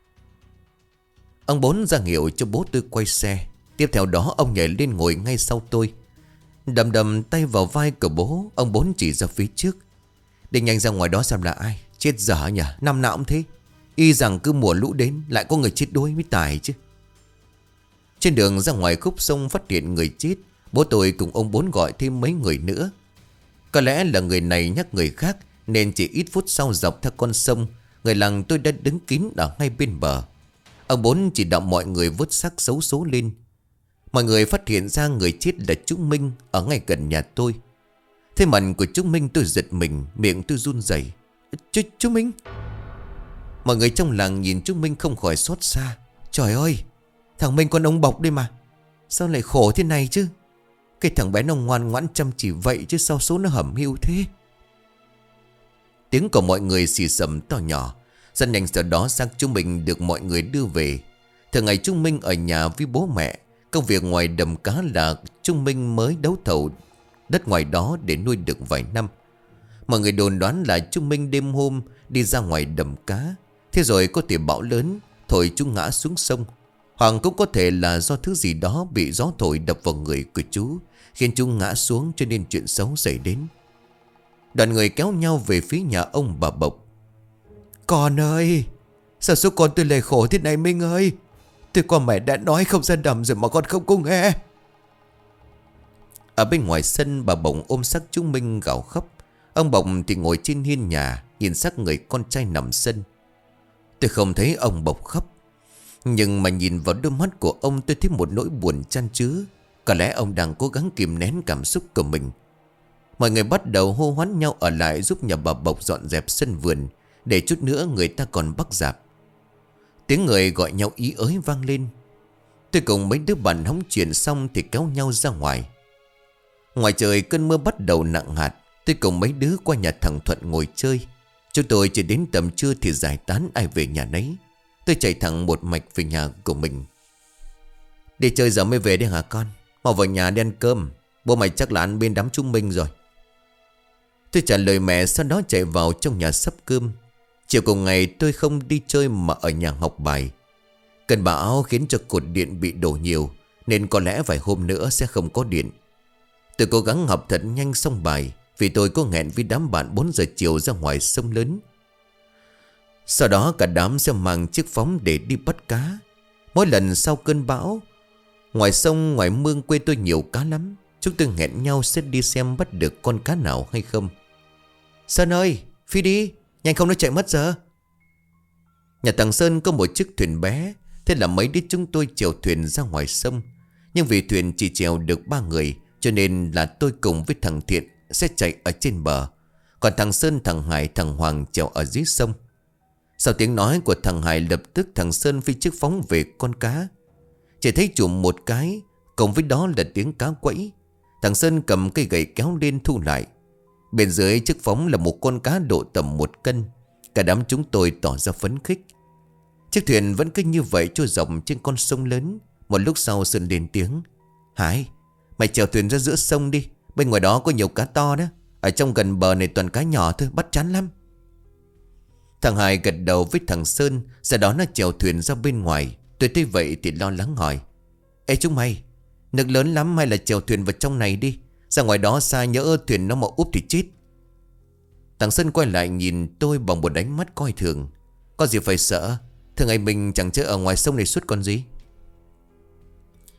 Ông Bốn ra hiệu cho bố tôi quay xe. Tiếp theo đó ông nhảy lên ngồi ngay sau tôi. Đầm đầm tay vào vai của bố, ông Bốn chỉ ra phía trước. Đi nhanh ra ngoài đó xem là ai. Chết dở nhỉ, năm nào cũng thế. Y rằng cứ mùa lũ đến lại có người chết đuối mới tài chứ. Trên đường ra ngoài khúc sông phát hiện người chết, bố tôi cùng ông Bốn gọi thêm mấy người nữa. Có lẽ là người này nhắc người khác, nên chỉ ít phút sau dọc theo con sông, người làng tôi đã đứng kín ở ngay bên bờ. Ông Bốn chỉ đạo mọi người vớt xác xấu số lên. Mọi người phát hiện ra người chết là chú Minh ở ngay gần nhà tôi. Thấy mặt của chú Minh tôi giật mình, miệng tôi run rẩy. Chú Minh? Mọi người trong làng nhìn chú Minh không khỏi xót xa. Trời ơi, thằng Minh con ông bọc đây mà. Sao lại khổ thế này chứ? Cái thằng bé nó ngoan ngoãn chăm chỉ vậy chứ sao số nó hẩm hiu thế? Tiếng của mọi người xì xầm to nhỏ. Rất nhanh sau đó xác chú Minh được mọi người đưa về. Thường ngày chú Minh ở nhà với bố mẹ. Công việc ngoài đầm cá là chú Minh mới đấu thầu đất ngoài đó để nuôi được vài năm. Mọi người đồn đoán là chú Minh đêm hôm đi ra ngoài đầm cá. Thế rồi có thể bão lớn thổi chú ngã xuống sông. Hoặc cũng có thể là do thứ gì đó bị gió thổi đập vào người của chú, khiến chú ngã xuống cho nên chuyện xấu xảy đến. Đoàn người kéo nhau về phía nhà ông bà Bộc. Con ơi, sao số con tôi lại khổ thế này Minh ơi? Tôi qua mẹ đã nói không ra đầm rồi mà con không có nghe. Ở bên ngoài sân, bà Bộc ôm xác chú Minh gào khóc. Ông Bộc thì ngồi trên hiên nhà, nhìn xác người con trai nằm sân. Tôi không thấy ông Bộc khóc, nhưng mà nhìn vào đôi mắt của ông tôi thấy một nỗi buồn chan chứa. Có lẽ ông đang cố gắng kìm nén cảm xúc của mình. Mọi người bắt đầu hô hoán nhau ở lại giúp nhà bà Bộc dọn dẹp sân vườn, để chút nữa người ta còn bắt dạp. Tiếng người gọi nhau ý ới vang lên. Tôi cùng mấy đứa bạn hóng chuyện xong thì kéo nhau ra ngoài. Ngoài trời cơn mưa bắt đầu nặng hạt. Tôi cùng mấy đứa qua nhà thằng Thuận ngồi chơi. Chúng tôi chỉ đến tầm trưa thì giải tán ai về nhà nấy. Tôi chạy thẳng một mạch về nhà của mình. Đi chơi giờ mới về đấy hả con? Mau vào nhà đi ăn cơm. Bố mày chắc là ăn bên đám chú Minh rồi. Tôi trả lời mẹ, sau đó chạy vào trong nhà sắp cơm. Chiều cùng ngày tôi không đi chơi mà ở nhà học bài. Cơn bão khiến cho cột điện bị đổ nhiều, nên có lẽ vài hôm nữa sẽ không có điện. Tôi cố gắng học thật nhanh xong bài, vì tôi có hẹn với đám bạn 4 giờ chiều ra ngoài sông lớn. Sau đó cả đám sẽ mang chiếc phóng để đi bắt cá. Mỗi lần sau cơn bão, ngoài sông ngoài mương quê tôi nhiều cá lắm. Chúng tôi hẹn nhau sẽ đi xem bắt được con cá nào hay không. Sơn ơi, phi đi, nhanh không nó chạy mất giờ. Nhà thằng Sơn có một chiếc thuyền bé. Thế là mấy đứa chúng tôi chèo thuyền ra ngoài sông. Nhưng vì thuyền chỉ chèo được 3 người, cho nên là tôi cùng với thằng Thiện sẽ chạy ở trên bờ. Còn thằng Sơn, thằng Hải, thằng Hoàng chèo ở dưới sông. Sau tiếng nói của thằng Hải, lập tức thằng Sơn phi chiếc phóng về con cá. Chỉ thấy chùm một cái, cùng với đó là tiếng cá quẫy. Thằng Sơn cầm cây gậy kéo lên thu lại. Bên dưới chiếc phóng là một con cá độ tầm 1 cân. Cả đám chúng tôi tỏ ra phấn khích. Chiếc thuyền vẫn cứ như vậy trôi dọc trên con sông lớn. Một lúc sau Sơn lên tiếng: Hải, mày chèo thuyền ra giữa sông đi. Bên ngoài đó có nhiều cá to đó. Ở trong gần bờ này toàn cá nhỏ thôi, bắt chán lắm. Thằng Hải gật đầu với thằng Sơn. Sau đó nó chèo thuyền ra bên ngoài. Tôi thấy vậy thì lo lắng hỏi: Ê chúng mày, nước lớn lắm hay là chèo thuyền vào trong này đi. Ra ngoài đó xa nhỡ thuyền nó mà úp thì chết. Thằng Sơn quay lại nhìn tôi bằng một ánh mắt coi thường: Có gì phải sợ, thường ngày mình chẳng chơi ở ngoài sông này suốt còn gì.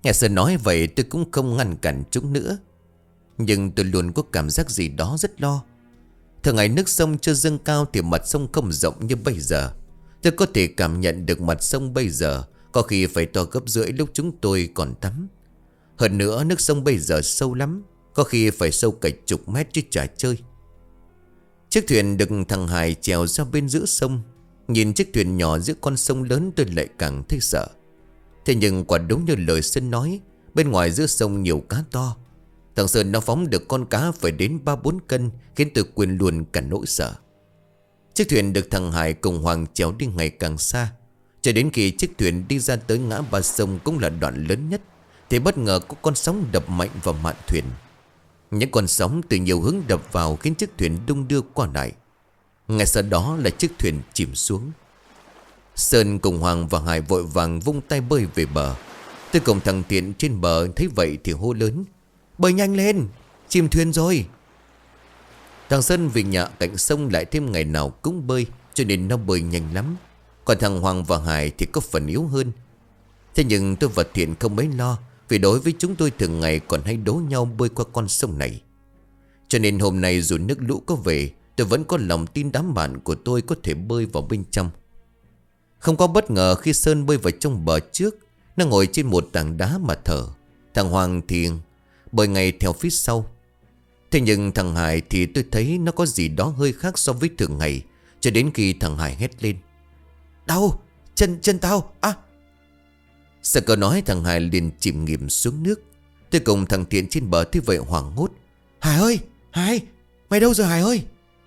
Nghe Sơn nói vậy tôi cũng không ngăn cản chúng nữa. Nhưng tôi luôn có cảm giác gì đó rất lo. Thường ngày nước sông chưa dâng cao thì mặt sông không rộng như bây giờ. Tôi có thể cảm nhận được mặt sông bây giờ có khi phải to gấp rưỡi lúc chúng tôi còn tắm. Hơn nữa nước sông bây giờ sâu lắm, có khi phải sâu cả chục mét chứ chả chơi. Chiếc thuyền được thằng Hải chèo ra bên giữa sông. Nhìn chiếc thuyền nhỏ giữa con sông lớn tôi lại càng thấy sợ. Thế nhưng quả đúng như lời Sơn nói, bên ngoài giữa sông nhiều cá to. Thằng Sơn nó phóng được con cá phải đến 3-4 cân, khiến tôi quên luôn cả nỗi sợ. Chiếc thuyền được thằng Hải cùng Hoàng chèo đi ngày càng xa. Cho đến khi chiếc thuyền đi ra tới ngã ba sông cũng là đoạn lớn nhất, thì bất ngờ có con sóng đập mạnh vào mạn thuyền. Những con sóng từ nhiều hướng đập vào khiến chiếc thuyền đung đưa qua lại. Ngay sau đó là chiếc thuyền chìm xuống. Sơn cùng Hoàng và Hải vội vàng vung tay bơi về bờ. Tôi cùng thằng Thiện trên bờ thấy vậy thì hô lớn: bơi nhanh lên, chìm thuyền rồi. Thằng Sơn vì nhà cạnh sông lại thêm ngày nào cũng bơi, cho nên nó bơi nhanh lắm. Còn thằng Hoàng và Hải thì có phần yếu hơn. Thế nhưng tôi và Thiện không mấy lo, vì đối với chúng tôi thường ngày còn hay đố nhau bơi qua con sông này. Cho nên hôm nay dù nước lũ có về, tôi vẫn có lòng tin đám bạn của tôi có thể bơi vào bên trong. Không có bất ngờ khi Sơn bơi vào trong bờ trước. Nó ngồi trên một tảng đá mà thở. Thằng Hoàng thì bơi ngay theo phía sau. Thế nhưng thằng Hải thì tôi thấy nó có gì đó hơi khác so với thường ngày. Cho đến khi thằng Hải hét lên: đau, chân tao à. Sợ cờ nói thằng Hải liền chìm nghỉm xuống nước. Tôi cùng thằng Thiện trên bờ thấy vậy hoảng hốt: Hải ơi, Hải, mày đâu rồi Hải ơi?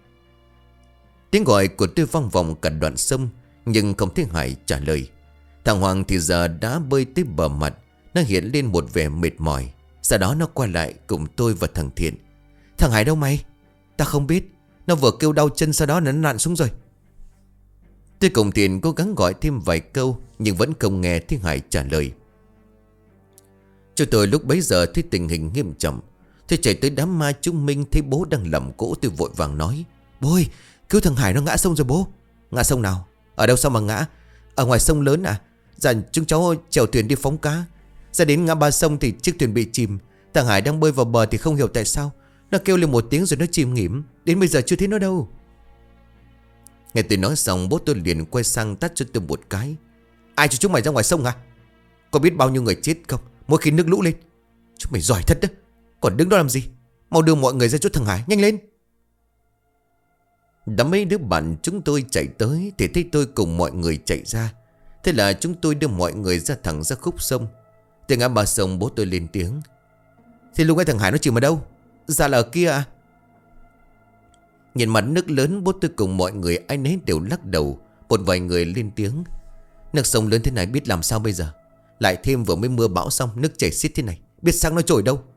Tiếng gọi của tôi vang vọng cả đoạn sông, nhưng không thấy Hải trả lời. Thằng Hoàng thì giờ đã bơi tới bờ mặt. Nó hiện lên một vẻ mệt mỏi. Sau đó nó quay lại cùng tôi và thằng Thiện: thằng Hải đâu mày? Ta không biết. Nó vừa kêu đau chân sau đó nó lặn xuống rồi. Tôi cùng Thiện cố gắng gọi thêm vài câu, nhưng vẫn không nghe tiếng Hải trả lời. Cho tôi lúc bấy giờ thấy tình hình nghiêm trọng. Tôi chạy tới đám ma chúng Minh, thấy bố đang làm cỗ. Tôi vội vàng nói: bố ơi, cứu thằng Hải, nó ngã sông rồi bố. Ngã sông nào? Ở đâu sao mà ngã? Ở ngoài sông lớn à? Dạ chúng cháu chèo thuyền đi phóng cá. Ra đến ngã ba sông thì chiếc thuyền bị chìm. Thằng Hải đang bơi vào bờ thì không hiểu tại sao nó kêu lên một tiếng rồi nó chìm nghỉm. Đến bây giờ chưa thấy nó đâu. Nghe tôi nói xong, bố tôi liền quay sang tát cho tôi một cái: ai cho chúng mày ra ngoài sông à? Có biết bao nhiêu người chết không mỗi khi nước lũ lên? Chúng mày giỏi thật đó. Còn đứng đó làm gì? Mau đưa mọi người ra chỗ thằng Hải, nhanh lên. Đã mấy đứa bạn chúng tôi chạy tới thì thấy tôi cùng mọi người chạy ra. Thế là chúng tôi đưa mọi người ra thẳng ra khúc sông. Từ ngã ba sông bố tôi lên tiếng: thì lúc ấy thằng Hải nó chìm ở đâu? Dạ là ở kia à? Nhìn mặt nước lớn, bố tôi cùng mọi người ai nấy đều lắc đầu. Một vài người lên tiếng: nước sông lớn thế này biết làm sao bây giờ? Lại thêm vừa mới mưa bão xong, nước chảy xiết thế này, biết sang nó trôi đâu.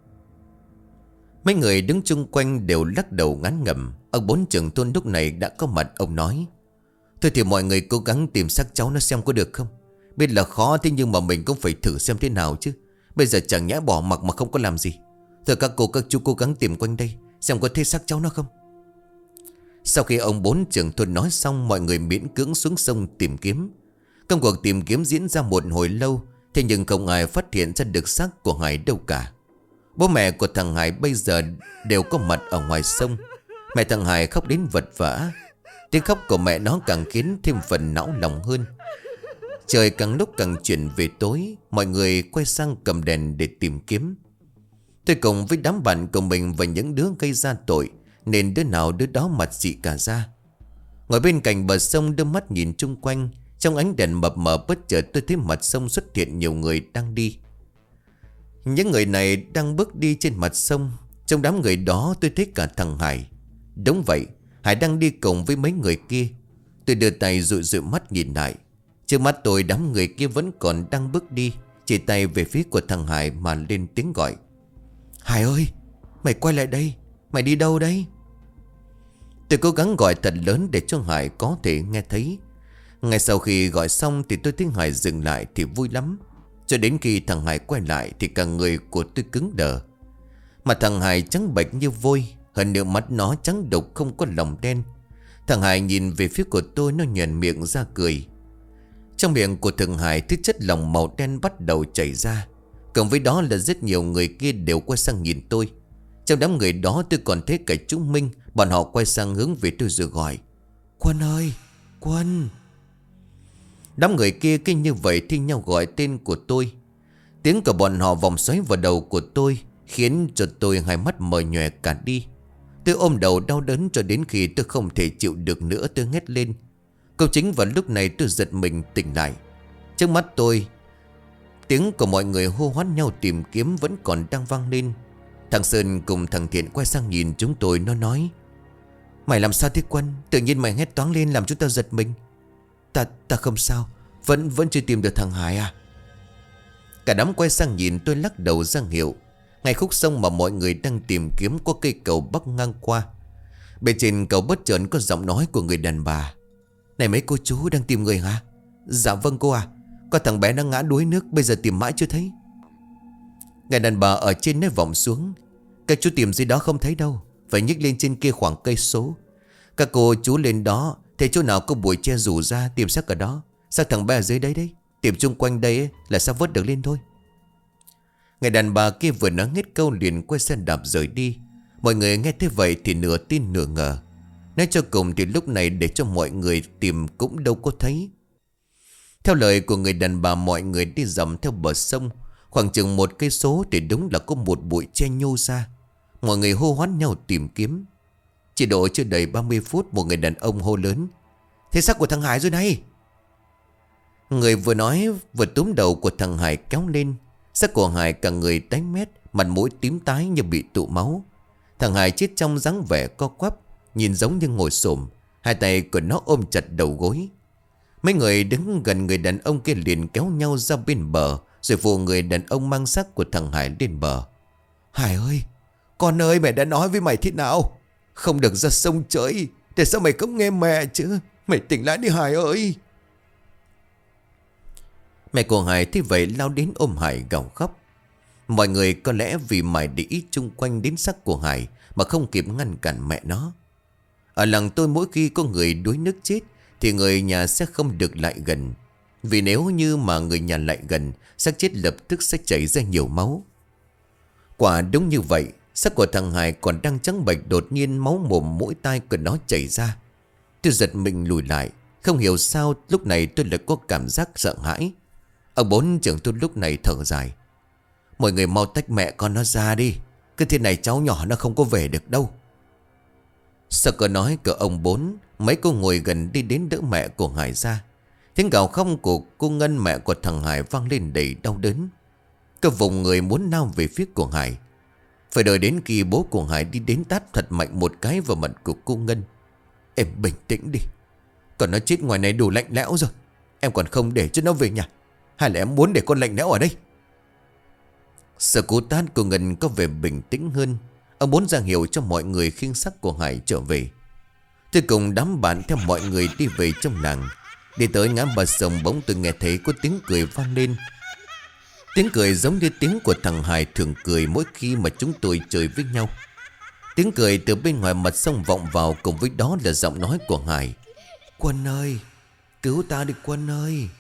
Mấy người đứng chung quanh đều lắc đầu ngán ngẩm. Ông bốn trưởng thôn lúc này đã có mặt. Ông nói: thôi thì mọi người cố gắng tìm xác cháu nó xem có được không. Biết là khó, thế nhưng mà mình cũng phải thử xem thế nào chứ. Bây giờ chẳng nhẽ bỏ mặc mà không có làm gì. Thôi các cô các chú cố gắng tìm quanh đây xem có thấy xác cháu nó không. Sau khi ông bốn trưởng thôn nói xong, mọi người miễn cưỡng xuống sông tìm kiếm. Công cuộc tìm kiếm diễn ra một hồi lâu, thế nhưng không ai phát hiện ra được xác của Hải đâu cả. Bố mẹ của thằng Hải bây giờ đều có mặt ở ngoài sông. Mẹ thằng Hải khóc đến vật vã. Tiếng khóc của mẹ nó càng khiến thêm phần não lòng hơn. Trời càng lúc càng chuyển về tối. Mọi người quay sang cầm đèn để tìm kiếm. Tôi cùng với đám bạn của mình và những đứa gây ra tội, nên đứa nào đứa đó mặt dị cả ra. Ngồi bên cạnh bờ sông đưa mắt nhìn chung quanh. Trong ánh đèn mập mờ bất chợt tôi thấy mặt sông xuất hiện nhiều người đang đi. Những người này đang bước đi trên mặt sông. Trong đám người đó tôi thấy cả thằng Hải. Đúng vậy, Hải đang đi cùng với mấy người kia. Tôi đưa tay dụi dụi mắt nhìn lại. Trước mắt tôi đám người kia vẫn còn đang bước đi. Chỉ tay về phía của thằng Hải mà lên tiếng gọi: Hải ơi, mày quay lại đây. Mày đi đâu đấy? Tôi cố gắng gọi thật lớn để cho Hải có thể nghe thấy. Ngay sau khi gọi xong thì tôi thấy Hải dừng lại thì vui lắm. Cho đến khi thằng Hải quay lại thì cả người của tôi cứng đờ. Mà thằng Hải trắng bệch như vôi. Hơn nữa mắt nó trắng đục không có lòng đen. Thằng Hải nhìn về phía của tôi, nó nhoẻn miệng ra cười. Trong miệng của thằng Hải thứ chất lỏng màu đen bắt đầu chảy ra. Cộng với đó là rất nhiều người kia đều quay sang nhìn tôi. Trong đám người đó tôi còn thấy cả chú Minh. Bọn họ quay sang hướng về tôi rồi gọi: Quân ơi, Quân. Đám người kia kinh như vậy thi nhau gọi tên của tôi. Tiếng của bọn họ vòng xoáy vào đầu của tôi, khiến cho tôi hai mắt mờ nhòe cả đi. Tôi ôm đầu đau đớn cho đến khi tôi không thể chịu được nữa, tôi hét lên. Câu chính vào lúc này tôi giật mình tỉnh lại. Trước mắt tôi, tiếng của mọi người hô hoán nhau tìm kiếm vẫn còn đang vang lên. Thằng Sơn cùng thằng Thiện quay sang nhìn chúng tôi, nó nói: Mày làm sao thế Quân? Tự nhiên mày hét toáng lên làm chúng ta giật mình. Ta không sao. Vẫn chưa tìm được thằng Hải à? Cả đám quay sang nhìn tôi, lắc đầu ra hiệu. Ngay khúc sông mà mọi người đang tìm kiếm có cây cầu bắc ngang qua. Bên trên cầu bất chợt có giọng nói của người đàn bà: Này mấy cô chú đang tìm người hả? Dạ vâng cô à. Có thằng bé đang ngã đuối nước, bây giờ tìm mãi chưa thấy. Người đàn bà ở trên nói vọng xuống: Các chú tìm gì đó không thấy đâu, phải nhích lên trên kia khoảng cây số. Các cô chú lên đó, thấy chỗ nào có bụi tre rủ ra tìm xác ở đó. Xác thằng bé ở dưới đấy đấy, tìm chung quanh đây ấy, là sao vớt được lên thôi. Người đàn bà kia vừa nói hết câu liền quay xe đạp rời đi. Mọi người nghe thế vậy thì nửa tin nửa ngờ. Nói cho cùng thì lúc này để cho mọi người tìm cũng đâu có thấy. Theo lời của người đàn bà, mọi người đi dầm theo bờ sông. Khoảng chừng 1 cây số thì đúng là có một bụi tre nhô ra. Mọi người hô hoán nhau tìm kiếm. Chỉ độ chưa đầy 30 phút, một người đàn ông hô lớn: Thế xác của thằng Hải rồi này. Người vừa nói vừa túm đầu của thằng Hải kéo lên. Xác của Hải cả người tái mét, mặt mũi tím tái như bị tụ máu. Thằng Hải chết trong dáng vẻ co quắp, nhìn giống như ngồi xổm. Hai tay của nó ôm chặt đầu gối. Mấy người đứng gần người đàn ông kia liền kéo nhau ra bên bờ, rồi phụ người đàn ông mang xác của thằng Hải lên bờ. Hải ơi, con ơi, mẹ đã nói với mày thế nào? Không được ra sông chơi. Tại sao mày không nghe mẹ chứ? Mày tỉnh lại đi Hải ơi. Mẹ của Hải thế vậy lao đến ôm Hải gào khóc. Mọi người có lẽ vì mải để ý chung quanh đến xác của Hải mà không kịp ngăn cản mẹ nó. Ở làng tôi mỗi khi có người đuối nước chết thì người nhà sẽ không được lại gần. Vì nếu như mà người nhà lại gần, xác chết lập tức sẽ chảy ra nhiều máu. Quả đúng như vậy, xác của thằng Hải còn đang trắng bệch, đột nhiên máu mồm mũi tai của nó chảy ra. Tôi giật mình lùi lại. Không hiểu sao lúc này tôi lại có cảm giác sợ hãi. Ông Bốn trưởng tôi lúc này thở dài: Mọi người mau tách mẹ con nó ra đi. Cứ thế này cháu nhỏ nó không có về được đâu. Sau câu nói của ông Bốn, mấy cô ngồi gần đi đến đỡ mẹ của Hải ra. Tiếng gào khóc của cô Ngân, mẹ của thằng Hải, vang lên đầy đau đớn. Cô vùng người muốn lao về phía của Hải. Phải đợi đến khi bố của Hải đi đến tát thật mạnh một cái vào mặt của cô Ngân. Em bình tĩnh đi. Còn nó chết ngoài này đủ lạnh lẽo rồi. Em còn không để cho nó về nhà, hay là em muốn để con lạnh lẽo ở đây? Sợ cú tát của Ngân có vẻ bình tĩnh hơn. Ông Bốn ra hiệu cho mọi người khiêng xác của Hải trở về. Tôi cùng đám bạn theo mọi người đi về trong làng. Đi tới ngã bờ sông, bỗng tôi nghe thấy có tiếng cười vang lên. Tiếng cười giống như tiếng của thằng Hải thường cười mỗi khi mà chúng tôi chơi với nhau. Tiếng cười từ bên ngoài mặt sông vọng vào, cùng với đó là giọng nói của Hải: Quân ơi, cứu ta đi Quân ơi.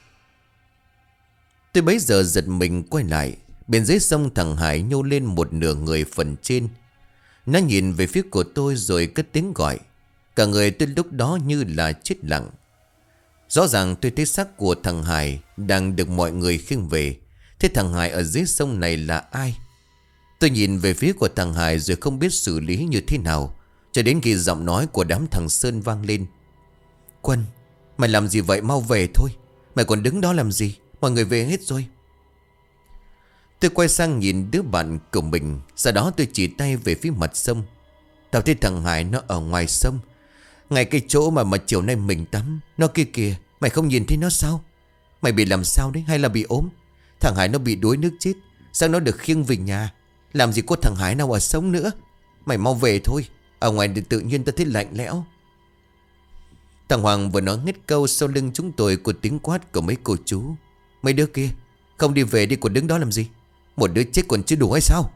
Tôi bấy giờ giật mình quay lại. Bên dưới sông thằng Hải nhô lên một nửa người phần trên. Nó nhìn về phía của tôi rồi cất tiếng gọi. Cả người tôi lúc đó như là chết lặng. Rõ ràng tôi thấy xác của thằng Hải đang được mọi người khiêng về. Thế thằng Hải ở dưới sông này là ai? Tôi nhìn về phía của thằng Hải rồi không biết xử lý như thế nào, cho đến khi giọng nói của đám thằng Sơn vang lên: Quân, mày làm gì vậy? Mau về thôi. Mày còn đứng đó làm gì? Mọi người về hết rồi. Tôi quay sang nhìn đứa bạn của mình. Sau đó tôi chỉ tay về phía mặt sông. Tao thấy thằng Hải nó ở ngoài sông, ngay cái chỗ mà chiều nay mình tắm. Nó kia kìa, mày không nhìn thấy nó sao? Mày bị làm sao đấy, hay là bị ốm? Thằng Hải nó bị đuối nước chết, sao nó được khiêng về nhà? Làm gì có thằng Hải nào ở sống nữa. Mày mau về thôi. Ở ngoài thì tự nhiên ta thấy lạnh lẽo. Thằng Hoàng vừa nói hết câu, sau lưng chúng tôi có tiếng quát của mấy cô chú: Mấy đứa kia, không đi về đi, còn đứng đó làm gì? Một đứa chết còn chưa đủ hay sao?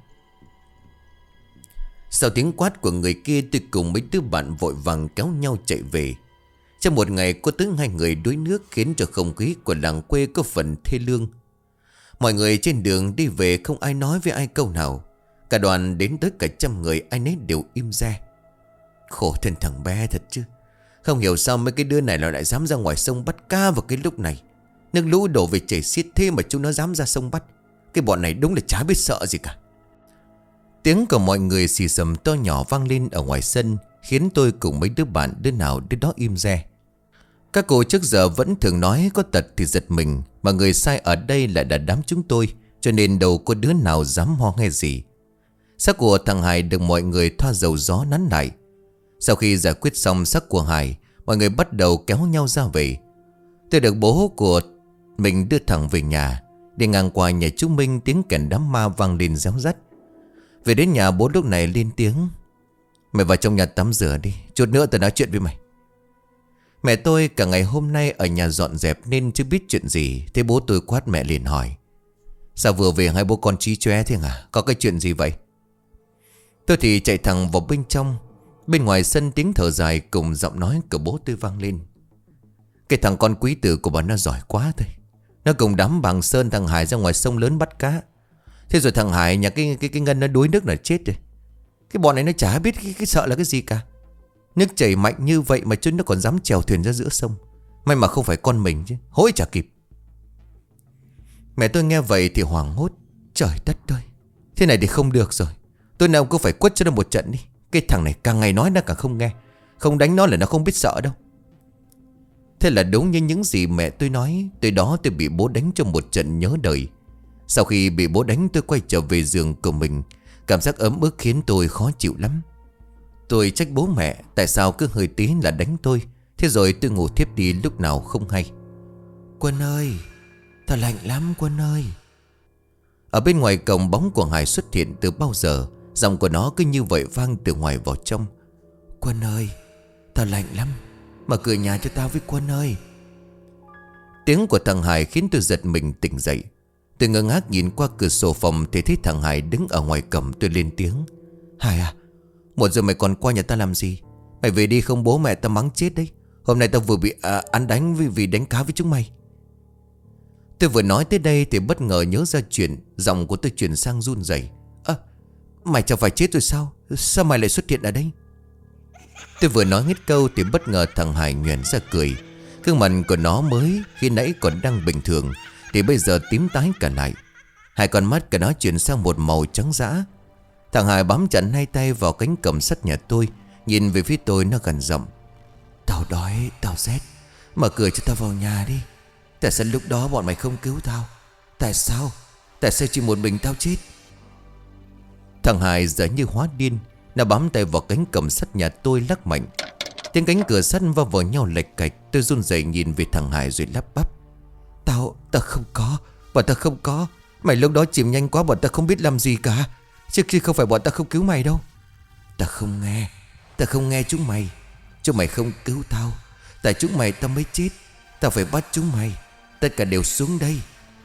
Sau tiếng quát của người kia, tôi cùng mấy đứa bạn vội vàng kéo nhau chạy về. Trong một ngày có tới 2 người đuối nước khiến cho không khí của làng quê có phần thê lương. Mọi người trên đường đi về không ai nói với ai câu nào. Cả đoàn đến tới cả 100 người, ai nấy đều im re. Khổ thân thằng bé thật chứ. Không hiểu sao mấy cái đứa này lại dám ra ngoài sông bắt cá vào cái lúc này. Nước lũ đổ về chảy xiết thế mà chúng nó dám ra sông bắt. Cái bọn này đúng là chả biết sợ gì cả. Tiếng của mọi người xì xầm to nhỏ vang lên ở ngoài sân, khiến tôi cùng mấy đứa bạn đứa nào đứa đó im re. Các cô trước giờ vẫn thường nói có tật thì giật mình, mà người sai ở đây lại là đám chúng tôi, cho nên đâu có đứa nào dám ho nghe gì. Xác của thằng Hải được mọi người thoa dầu gió nắn lại. Sau khi giải quyết xong xác của Hải, mọi người bắt đầu kéo nhau ra về. Tôi được bố của mình đưa thẳng về nhà. Đi ngang qua nhà chú Minh, tiếng kèn đám ma vang lên réo rắt. Về đến nhà, bố lúc này lên tiếng: "Mày vào trong nhà tắm rửa đi, chút nữa tao nói chuyện với mày." Mẹ tôi cả ngày hôm nay ở nhà dọn dẹp nên chưa biết chuyện gì. Thế bố tôi quát mẹ liền hỏi: "Sao vừa về hai bố con trí chóe thế hả? Có cái chuyện gì vậy?" Tôi thì chạy thẳng vào bên trong. Bên ngoài sân tiếng thở dài cùng giọng nói của bố tôi vang lên: "Cái thằng con quý tử của bà nó giỏi quá thôi. Nó cùng đám bằng Sơn thằng Hải ra ngoài sông lớn bắt cá. Thế rồi thằng Hải nhà cái Ngân nó đuối nước là chết rồi. Cái bọn này nó chả biết cái sợ là cái gì cả. Nước chảy mạnh như vậy mà chúng nó còn dám chèo thuyền ra giữa sông. May mà không phải con mình chứ, hối chả kịp." Mẹ tôi nghe vậy thì hoảng hốt: "Trời đất ơi, thế này thì không được rồi. Tôi nào cũng phải quất cho nó một trận đi. Cái thằng này càng ngày nói nó càng không nghe. Không đánh nó là nó không biết sợ đâu." Thế là đúng như những gì mẹ tôi nói. Tới đó tôi bị bố đánh cho một trận nhớ đời. Sau khi bị bố đánh, tôi quay trở về giường của mình. Cảm giác ấm ức khiến tôi khó chịu lắm. Tôi trách bố mẹ tại sao cứ hơi tí là đánh tôi. Thế rồi tôi ngủ thiếp đi lúc nào không hay. "Quân ơi, thật lạnh lắm Quân ơi." Ở bên ngoài cổng, bóng của Hải xuất hiện từ bao giờ. Giọng của nó cứ như vậy vang từ ngoài vào trong: "Quân ơi, thật lạnh lắm. Mở cửa nhà cho tao với Quân ơi." Tiếng của thằng Hải khiến tôi giật mình tỉnh dậy. Tôi ngơ ngác nhìn qua cửa sổ phòng thì thấy thằng Hải đứng ở ngoài cổng. Tôi lên tiếng: "Hải à, một giờ mày còn qua nhà ta làm gì? Mày về đi không bố mẹ tao mắng chết đấy. Hôm nay tao vừa bị ăn đánh vì đánh cá với chúng mày." Tôi vừa nói tới đây thì bất ngờ nhớ ra chuyện. Giọng của tôi chuyển sang run rẩy: "Mày chẳng phải chết rồi sao? Sao mày lại xuất hiện ở đây?" Tôi vừa nói hết câu thì bất ngờ thằng Hải nhoẻn ra cười. Gương mặt của nó mới khi nãy còn đang bình thường thì bây giờ tím tái cả lại. Hai con mắt của nó chuyển sang một màu trắng dã. Thằng Hải bám chặt hai tay vào cánh cổng sắt nhà tôi, nhìn về phía tôi nó gằn giọng: "Tao đói, tao rét. Mở cửa cho tao vào nhà đi. Tại sao lúc đó bọn mày không cứu tao? Tại sao? Tại sao chỉ một mình tao chết?" Thằng Hải giờ như hóa điên. Nó bám tay vào cánh cổng sắt nhà tôi lắc mạnh. Tiếng cánh cửa sắt va vào nhau lệch cạch. Tôi run rẩy nhìn về thằng Hải rồi lắp bắp: Tao không có. Bọn tao không có. Mày lúc đó chìm nhanh quá, bọn tao không biết làm gì cả. Chứ không phải bọn tao không cứu mày đâu. Tao không nghe chúng mày. Chúng mày không cứu tao. Tại chúng mày tao mới chết. Tao phải bắt chúng mày. Tất cả đều xuống đây.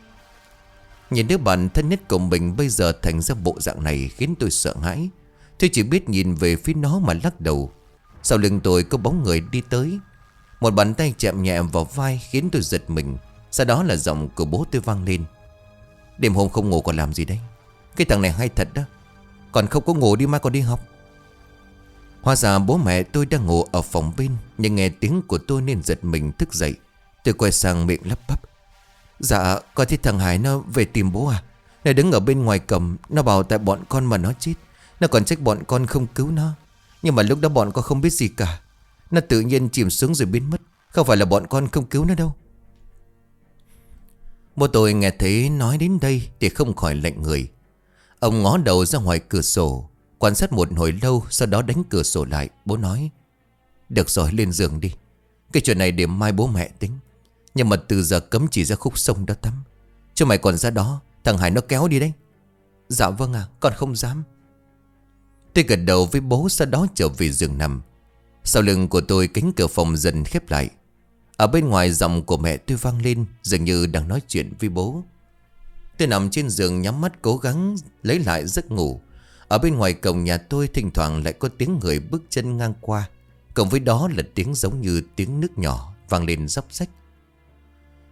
Nhìn đứa bạn thân nhất của mình bây giờ thành ra bộ dạng này khiến tôi sợ hãi. Tôi chỉ biết nhìn về phía nó mà lắc đầu. Sau lưng tôi có bóng người đi tới. Một bàn tay chạm nhẹ vào vai khiến tôi giật mình. Sau đó là giọng của bố tôi vang lên: "Đêm hôm không ngủ còn làm gì đấy? Cái thằng này hay thật đó. Còn không có ngủ đi mai còn đi học." Hóa ra bố mẹ tôi đang ngủ ở phòng bên, nhưng nghe tiếng của tôi nên giật mình thức dậy. Tôi quay sang miệng lắp bắp: "Dạ con thấy thằng Hải nó về tìm bố à? Nó đứng ở bên ngoài cầm. Nó bảo tại bọn con mà nó chết. Nó còn trách bọn con không cứu nó. Nhưng mà lúc đó bọn con không biết gì cả. Nó tự nhiên chìm xuống rồi biến mất. Không phải là bọn con không cứu nó đâu." Bố tôi nghe thấy nói đến đây thì không khỏi lạnh người. Ông ngó đầu ra ngoài cửa sổ, quan sát một hồi lâu, sau đó đánh cửa sổ lại. Bố nói: "Được rồi, lên giường đi. Cái chuyện này để mai bố mẹ tính. Nhưng mà từ giờ cấm chỉ ra khúc sông đó tắm. Chứ mày còn ra đó, thằng Hải nó kéo đi đấy." "Dạ vâng ạ, con không dám." Tôi gật đầu với bố, sau đó trở về giường nằm. Sau lưng của tôi cánh cửa phòng dần khép lại. Ở bên ngoài giọng của mẹ tôi vang lên, dường như đang nói chuyện với bố. Tôi nằm trên giường nhắm mắt cố gắng lấy lại giấc ngủ. Ở bên ngoài cổng nhà tôi thỉnh thoảng lại có tiếng người bước chân ngang qua. Cộng với đó là tiếng giống như tiếng nước nhỏ vang lên róc rách.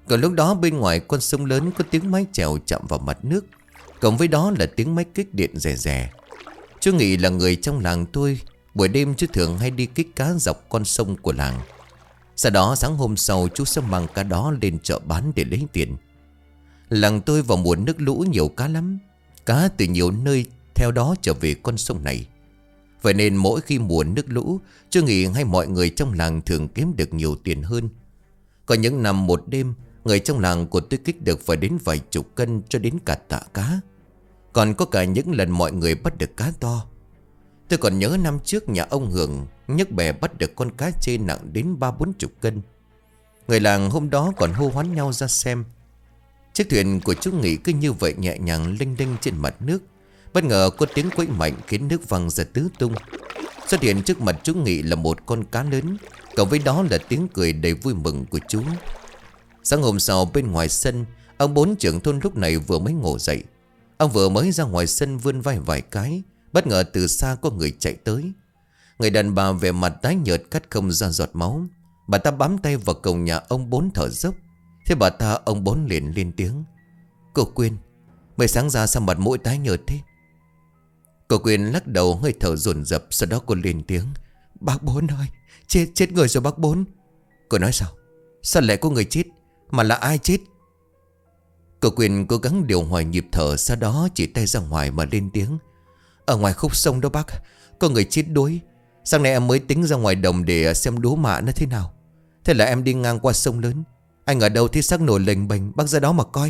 Còn lúc đó bên ngoài con sông lớn có tiếng mái chèo chạm vào mặt nước, cộng với đó là tiếng máy kích điện rè rè. Chú Nghị là người trong làng tôi, buổi đêm chú thường hay đi kích cá dọc con sông của làng. Sau đó sáng hôm sau chú sẽ mang cá đó lên chợ bán để lấy tiền. Làng tôi vào mùa nước lũ nhiều cá lắm, cá từ nhiều nơi theo đó trở về con sông này. Vậy nên mỗi khi mùa nước lũ, chú Nghị hay mọi người trong làng thường kiếm được nhiều tiền hơn. Có những năm một đêm, người trong làng của tôi kích được phải đến vài chục cân cho đến cả tạ cá. Còn có cả những lần mọi người bắt được cá to. Tôi còn nhớ năm trước nhà ông Hường nhấc bè bắt được con cá chê nặng đến 30-40 cân. Người làng hôm đó còn hô hoán nhau ra xem. Chiếc thuyền của chú Nghị cứ như vậy nhẹ nhàng lênh đênh trên mặt nước. Bất ngờ có tiếng quẫy mạnh khiến nước văng ra tứ tung. Xuất hiện trước mặt chú Nghị là một con cá lớn, cộng với đó là tiếng cười đầy vui mừng của chú. Sáng hôm sau bên ngoài sân, ông Bốn trưởng thôn lúc này vừa mới ngủ dậy. Ông vừa mới ra ngoài sân vươn vai vài cái, bất ngờ từ xa có người chạy tới. Người đàn bà vẻ mặt tái nhợt cắt không ra giọt máu. Bà ta bám tay vào cổng nhà ông Bốn thở dốc. Thế bà ta ông Bốn liền lên tiếng: "Cô Quyên, mới sáng ra sao mặt mũi tái nhợt thế?" Cô Quyên lắc đầu hơi thở dồn dập. Sau đó cô lên tiếng: "Bác Bốn ơi, chết người rồi bác Bốn." Cô nói sao? Sao lại có người chết? Mà là ai chết? Cô Quyên cố gắng điều hòa nhịp thở. Sau đó chỉ tay ra ngoài mà lên tiếng: "Ở ngoài khúc sông đó bác, có người chết đuối. Sáng nay em mới tính ra ngoài đồng để xem đố mạ nó thế nào. Thế là em đi ngang qua sông lớn. Anh ở đâu thấy xác nổi lềnh bềnh, bác ra đó mà coi."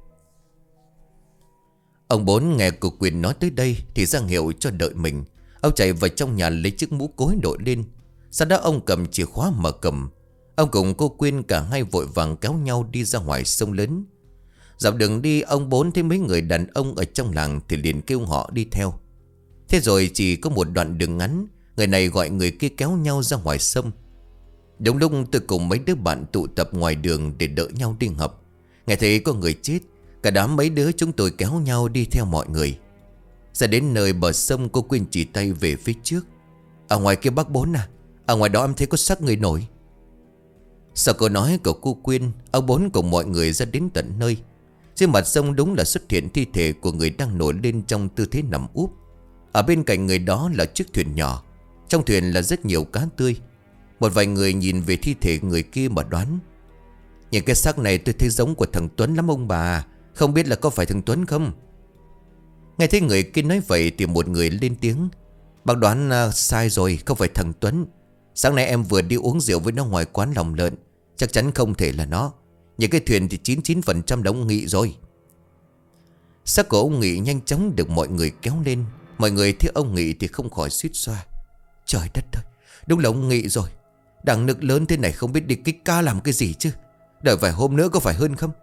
Ông Bốn nghe cô Quyên nói tới đây thì ra hiệu cho đợi mình. Ông chạy vào trong nhà lấy chiếc mũ cối đội lên. Sau đó ông cầm chìa khóa mở cầm. Ông cùng cô Quyên cả hai vội vàng kéo nhau đi ra ngoài sông lớn. Dọc đường đi ông Bốn thấy mấy người đàn ông ở trong làng thì liền kêu họ đi theo. Thế rồi chỉ có một đoạn đường ngắn, người này gọi người kia kéo nhau ra ngoài sông. Đúng lúc tôi cùng mấy đứa bạn tụ tập ngoài đường để đợi nhau đi ngập. Nghe thấy có người chết, cả đám mấy đứa chúng tôi kéo nhau đi theo mọi người. Ra đến nơi bờ sông, cô Quyên chỉ tay về phía trước: "Ở ngoài kia bác Bốn à, ở ngoài đó em thấy có xác người nổi." Sau câu nói của cô Quyên, ông Bốn cùng mọi người ra đến tận nơi. Trên mặt sông đúng là xuất hiện thi thể của người đang nổi lên trong tư thế nằm úp. Ở bên cạnh người đó là chiếc thuyền nhỏ. Trong thuyền là rất nhiều cá tươi. Một vài người nhìn về thi thể người kia mà đoán: "Những cái xác này tôi thấy giống của thằng Tuấn lắm ông bà. Không biết là có phải thằng Tuấn không?" Nghe thấy người kia nói vậy thì một người lên tiếng: "Bác đoán sai rồi, không phải thằng Tuấn. Sáng nay em vừa đi uống rượu với nó ngoài quán lòng lợn. Chắc chắn không thể là nó. Những cái thuyền thì 99% là ông Nghị rồi." Xác của ông Nghị nhanh chóng được mọi người kéo lên. Mọi người thấy ông Nghị thì không khỏi suýt xoa: "Trời đất ơi, đúng là ông Nghị rồi. Đằng nước lớn thế này không biết đi kích cá làm cái gì chứ. Đợi vài hôm nữa có phải hơn không?"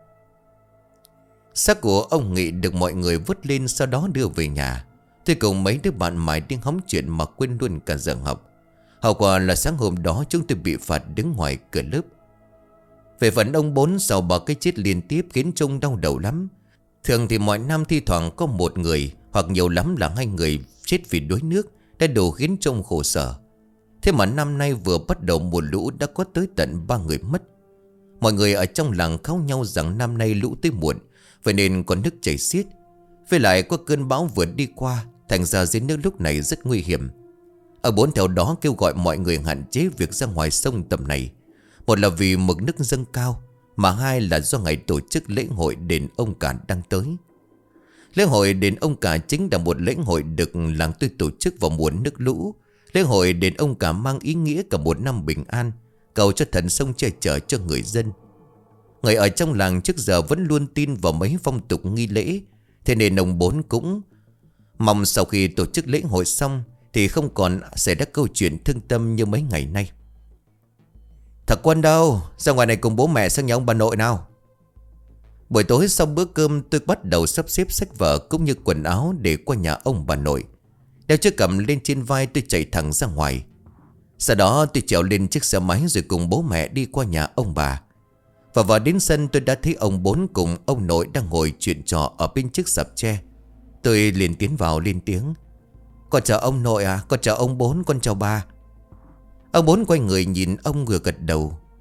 Xác của ông Nghị được mọi người vứt lên, sau đó đưa về nhà. Tôi cùng mấy đứa bạn mãi tiếng hóng chuyện mà quên luôn cả giờ học. Hậu quả là sáng hôm đó chúng tôi bị phạt đứng ngoài cửa lớp. Về phần ông Bốn, sau bao cái chết liên tiếp khiến trông đau đầu lắm. Thường thì mọi năm thi thoảng có một người hoặc nhiều lắm là hai người chết vì đuối nước, đã đủ khiến trông khổ sở. Thế mà năm nay vừa bắt đầu mùa lũ đã có tới tận 3 người mất. Mọi người ở trong làng kháo nhau rằng năm nay lũ tới muộn, vậy nên có nước chảy xiết. Với lại có cơn bão vừa đi qua, thành ra dưới nước lúc này rất nguy hiểm. Ở Bốn theo đó kêu gọi mọi người hạn chế việc ra ngoài sông tầm này. Một là vì mực nước dâng cao, mà hai là do ngày tổ chức lễ hội đền ông Cả đang tới. Lễ hội đền ông Cả chính là một lễ hội được làng tôi tổ chức vào mùa nước lũ. Lễ hội đền ông Cả mang ý nghĩa cả một năm bình an, cầu cho thần sông che chở cho người dân. Người ở trong làng trước giờ vẫn luôn tin vào mấy phong tục nghi lễ, thế nên ông Bốn cũng mong sau khi tổ chức lễ hội xong thì không còn xảy ra câu chuyện thương tâm như mấy ngày nay. "Thằng Quân đâu? Ra ngoài này cùng bố mẹ sang nhà ông bà nội nào." Buổi tối sau bữa cơm, tôi bắt đầu sắp xếp sách vở cũng như quần áo để qua nhà ông bà nội. Đeo chiếc cặp lên trên vai, tôi chạy thẳng ra ngoài. Sau đó tôi trèo lên chiếc xe máy rồi cùng bố mẹ đi qua nhà ông bà. Và vào đến sân tôi đã thấy ông Bốn cùng ông nội đang ngồi chuyện trò ở bên chiếc sạp tre. Tôi liền tiến vào lên tiếng: "Con chào ông nội à, con chào ông Bốn, con chào bà." Ông Bốn quay người nhìn ông vừa gật đầu.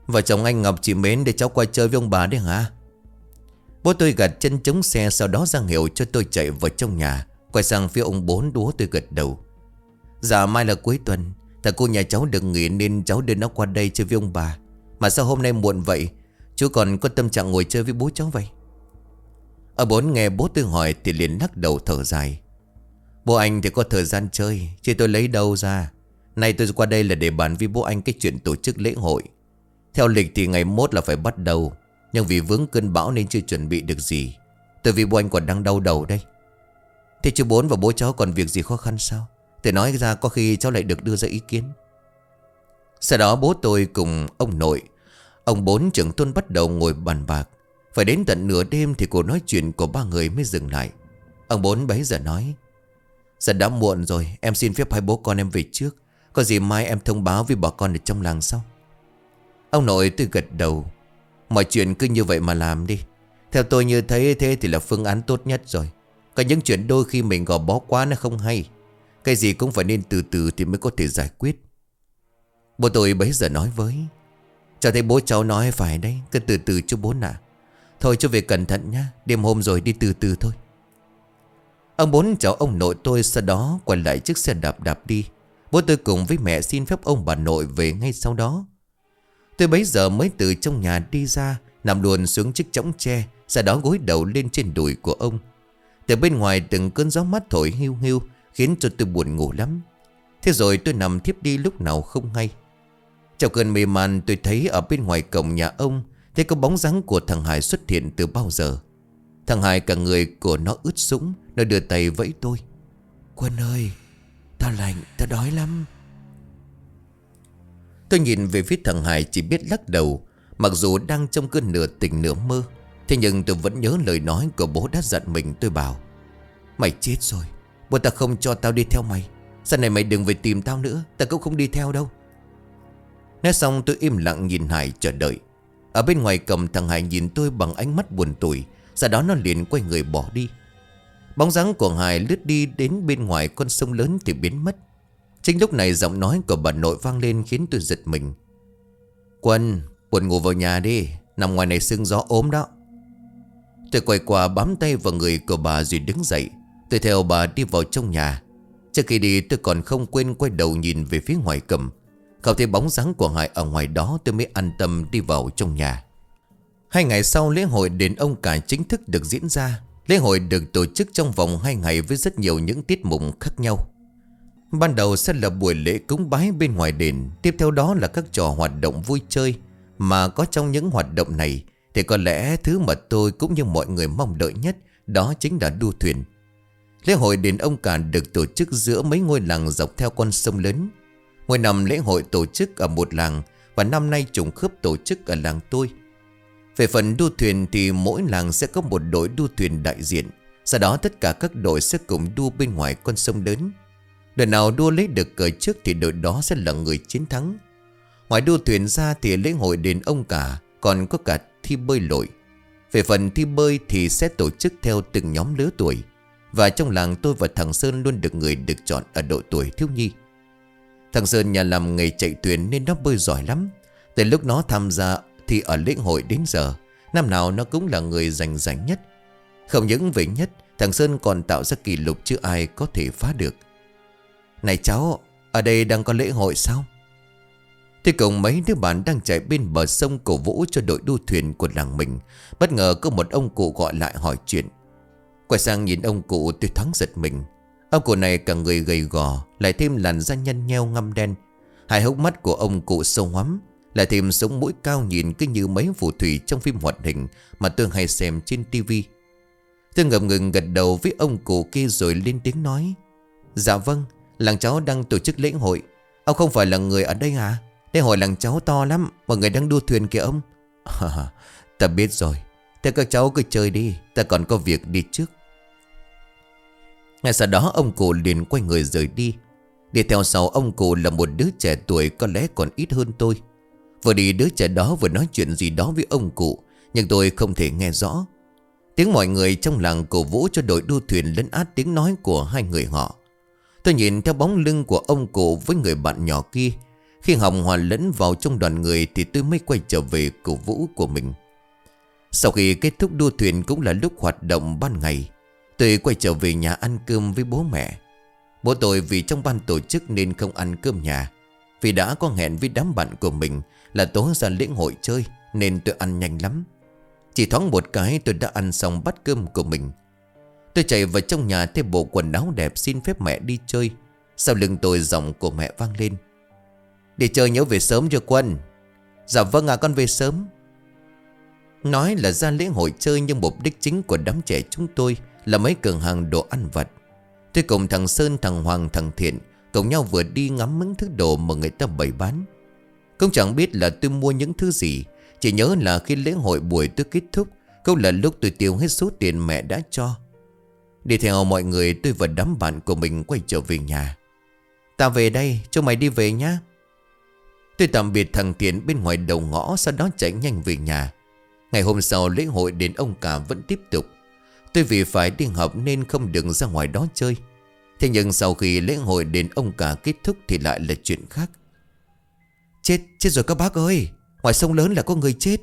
Vợ chồng anh Ngọc chị Mến để cháu qua chơi với ông bà đấy hả? Bố tôi gạt chân chống xe, sau đó ra hiệu cho tôi chạy vào trong nhà. Quay sang phía ông Bốn đúa tôi gật đầu. Dạ mai là cuối tuần, thằng cô nhà cháu được nghỉ nên cháu đưa nó qua đây chơi với ông bà. Mà sao hôm nay muộn vậy? Chú còn có tâm trạng ngồi chơi với bố cháu vậy? Ở Bốn nghe bố tôi hỏi thì liền lắc đầu thở dài. Bố anh thì có thời gian chơi, chứ tôi lấy đâu ra. Nay tôi qua đây là để bàn với bố anh cái chuyện tổ chức lễ hội. Theo lịch thì ngày mốt là phải bắt đầu, nhưng vì vướng cơn bão nên chưa chuẩn bị được gì. Tôi vì bố anh còn đang đau đầu đây. Thế chú Bốn và bố cháu còn việc gì khó khăn sao? Để nói ra có khi cháu lại được đưa ra ý kiến. Sau đó bố tôi cùng ông nội, ông Bốn trưởng thôn bắt đầu ngồi bàn bạc. Phải đến tận nửa đêm thì cuộc nói chuyện của ba người mới dừng lại. Ông Bốn bấy giờ nói: Giờ đã muộn rồi, em xin phép hai bố con em về trước. Có gì mai em thông báo với bà con ở trong làng sau. Ông nội tôi gật đầu. Mọi chuyện cứ như vậy mà làm đi. Theo tôi như thế thì là phương án tốt nhất rồi. Có những chuyện đôi khi mình gò bó quá nó không hay. Cái gì cũng phải nên từ từ thì mới có thể giải quyết. Bố tôi bấy giờ nói với: Cháu thấy bố cháu nói phải đấy, cứ từ từ chú Bốn ạ. Thôi chú về cẩn thận nhá, đêm hôm rồi đi từ từ thôi. Ông Bốn chào ông nội tôi, sau đó quay lại chiếc xe đạp đi. Bố tôi cùng với mẹ xin phép ông bà nội về ngay sau đó. Tôi bấy giờ mới từ trong nhà đi ra, nằm luồn xuống chiếc chõng tre, sau đó gối đầu lên trên đùi của ông. Từ bên ngoài từng cơn gió mát thổi hiu hiu, khiến cho tôi buồn ngủ lắm. Thế rồi tôi nằm thiếp đi lúc nào không hay. Trong cơn mê man tôi thấy ở bên ngoài cổng nhà ông, thấy có bóng dáng của thằng Hải xuất hiện từ bao giờ. Thằng Hải cả người của nó ướt sũng, nó đưa tay vẫy tôi: Quân ơi, tao lạnh, tao đói lắm. Tôi nhìn về phía thằng Hải chỉ biết lắc đầu. Mặc dù đang trong cơn nửa tỉnh nửa mơ, thế nhưng tôi vẫn nhớ lời nói của bố đã dặn mình. Tôi bảo: Mày chết rồi, bố tao không cho tao đi theo mày. Sau này mày đừng về tìm tao nữa, tao cũng không đi theo đâu. Nói xong tôi im lặng nhìn Hải chờ đợi. Ở bên ngoài cầm thằng Hải nhìn tôi bằng ánh mắt buồn tủi. Sau đó nó liền quay người bỏ đi. Bóng dáng của Hải lướt đi đến bên ngoài con sông lớn thì biến mất. Chính lúc này giọng nói của bà nội vang lên khiến tôi giật mình: Quân, buồn ngủ vào nhà đi, nằm ngoài này sương gió ốm đó. Tôi quay qua bám tay vào người của bà rồi đứng dậy. Tôi theo bà đi vào trong nhà. Trước khi đi tôi còn không quên quay đầu nhìn về phía ngoài cầm. Không thấy bóng dáng của Hải ở ngoài đó, tôi mới an tâm đi vào trong nhà. 2 ngày sau, lễ hội đền ông Cả chính thức được diễn ra. Lễ hội được tổ chức trong vòng 2 ngày với rất nhiều những tiết mục khác nhau. Ban đầu sẽ là buổi lễ cúng bái bên ngoài đền. Tiếp theo đó là các trò hoạt động vui chơi. Mà có trong những hoạt động này thì có lẽ thứ mà tôi cũng như mọi người mong đợi nhất, đó chính là đua thuyền. Lễ hội đền ông Cả được tổ chức giữa mấy ngôi làng dọc theo con sông lớn. Mỗi năm lễ hội tổ chức ở một làng, và năm nay trùng khớp tổ chức ở làng tôi. Về phần đua thuyền thì mỗi làng sẽ có một đội đua thuyền đại diện. Sau đó tất cả các đội sẽ cùng đua bên ngoài con sông lớn. Đội nào đua lấy được cờ trước thì đội đó sẽ là người chiến thắng. Ngoài đua thuyền ra thì lễ hội đền ông Cả còn có cả thi bơi lội. Về phần thi bơi thì sẽ tổ chức theo từng nhóm lứa tuổi. Và trong làng tôi và thằng Sơn luôn được người được chọn ở độ tuổi thiếu nhi. Thằng Sơn nhà làm nghề chạy thuyền nên nó bơi giỏi lắm. Từ lúc nó tham gia thì ở lễ hội đến giờ, năm nào nó cũng là người giành giải nhất. Không những về nhất, thằng Sơn còn tạo ra kỷ lục chưa ai có thể phá được. Này cháu, ở đây đang có lễ hội sao? Thì cùng mấy đứa bạn đang chạy bên bờ sông cổ vũ cho đội đua thuyền của làng mình. Bất ngờ có một ông cụ gọi lại hỏi chuyện. Quay sang nhìn ông cụ tôi thoáng giật mình. Ông cụ này cả người gầy gò, lại thêm làn da nhăn nheo ngăm đen. Hai hốc mắt của ông cụ sâu hoắm, lại thêm sống mũi cao nhìn cứ như mấy phù thủy trong phim hoạt hình mà tôi hay xem trên tivi. Tôi ngập ngừng gật đầu với ông cụ kia rồi lên tiếng nói: Dạ vâng, làng cháu đang tổ chức lễ hội. Ông không phải là người ở đây à? Lễ hội làng cháu to lắm, mọi người đang đua thuyền kìa ông. Ta biết rồi, thế các cháu cứ chơi đi, ta còn có việc đi trước. Ngay sau đó ông cụ liền quay người rời đi. Đi theo sau ông cụ là một đứa trẻ tuổi có lẽ còn ít hơn tôi. Vừa đi đứa trẻ đó vừa nói chuyện gì đó với ông cụ, nhưng tôi không thể nghe rõ. Tiếng mọi người trong làng cổ vũ cho đội đua thuyền lấn át tiếng nói của hai người họ. Tôi nhìn theo bóng lưng của ông cụ với người bạn nhỏ kia. Khi Hồng hòa lẫn vào trong đoàn người thì tôi mới quay trở về cổ vũ của mình. Sau khi kết thúc đua thuyền cũng là lúc hoạt động ban ngày, tôi quay trở về nhà ăn cơm với bố mẹ. Bố tôi vì trong ban tổ chức nên không ăn cơm nhà, vì đã có hẹn với đám bạn của mình là tối ra lễ hội chơi, nên tôi ăn nhanh lắm. Chỉ thoáng một cái tôi đã ăn xong bát cơm của mình. Tôi chạy vào trong nhà thay bộ quần áo đẹp xin phép mẹ đi chơi. Sau lưng tôi giọng của mẹ vang lên: "Đi chơi nhớ về sớm cho Quân." "Dạ vâng ạ, con về sớm." Nói là ra lễ hội chơi nhưng mục đích chính của đám trẻ chúng tôi là mấy cửa hàng đồ ăn vặt. Tôi cùng thằng Sơn, thằng Hoàng, thằng Thiện cùng nhau vừa đi ngắm những thứ đồ mà người ta bày bán. Cũng chẳng biết là tôi mua những thứ gì, chỉ nhớ là khi lễ hội buổi tôi kết thúc cũng là lúc tôi tiêu hết số tiền mẹ đã cho. Đi theo mọi người, tôi và đám bạn của mình quay trở về nhà. "Ta về đây, cho mày đi về nhá." Tôi tạm biệt thằng Thiện bên ngoài đầu ngõ, sau đó chạy nhanh về nhà. Ngày hôm sau lễ hội đền ông Cả vẫn tiếp tục. Tôi vì phải đi học nên không được ra ngoài đó chơi. Thế nhưng sau khi lễ hội đền ông Cả kết thúc thì lại là chuyện khác. Chết rồi các bác ơi, ngoài sông lớn là có người chết."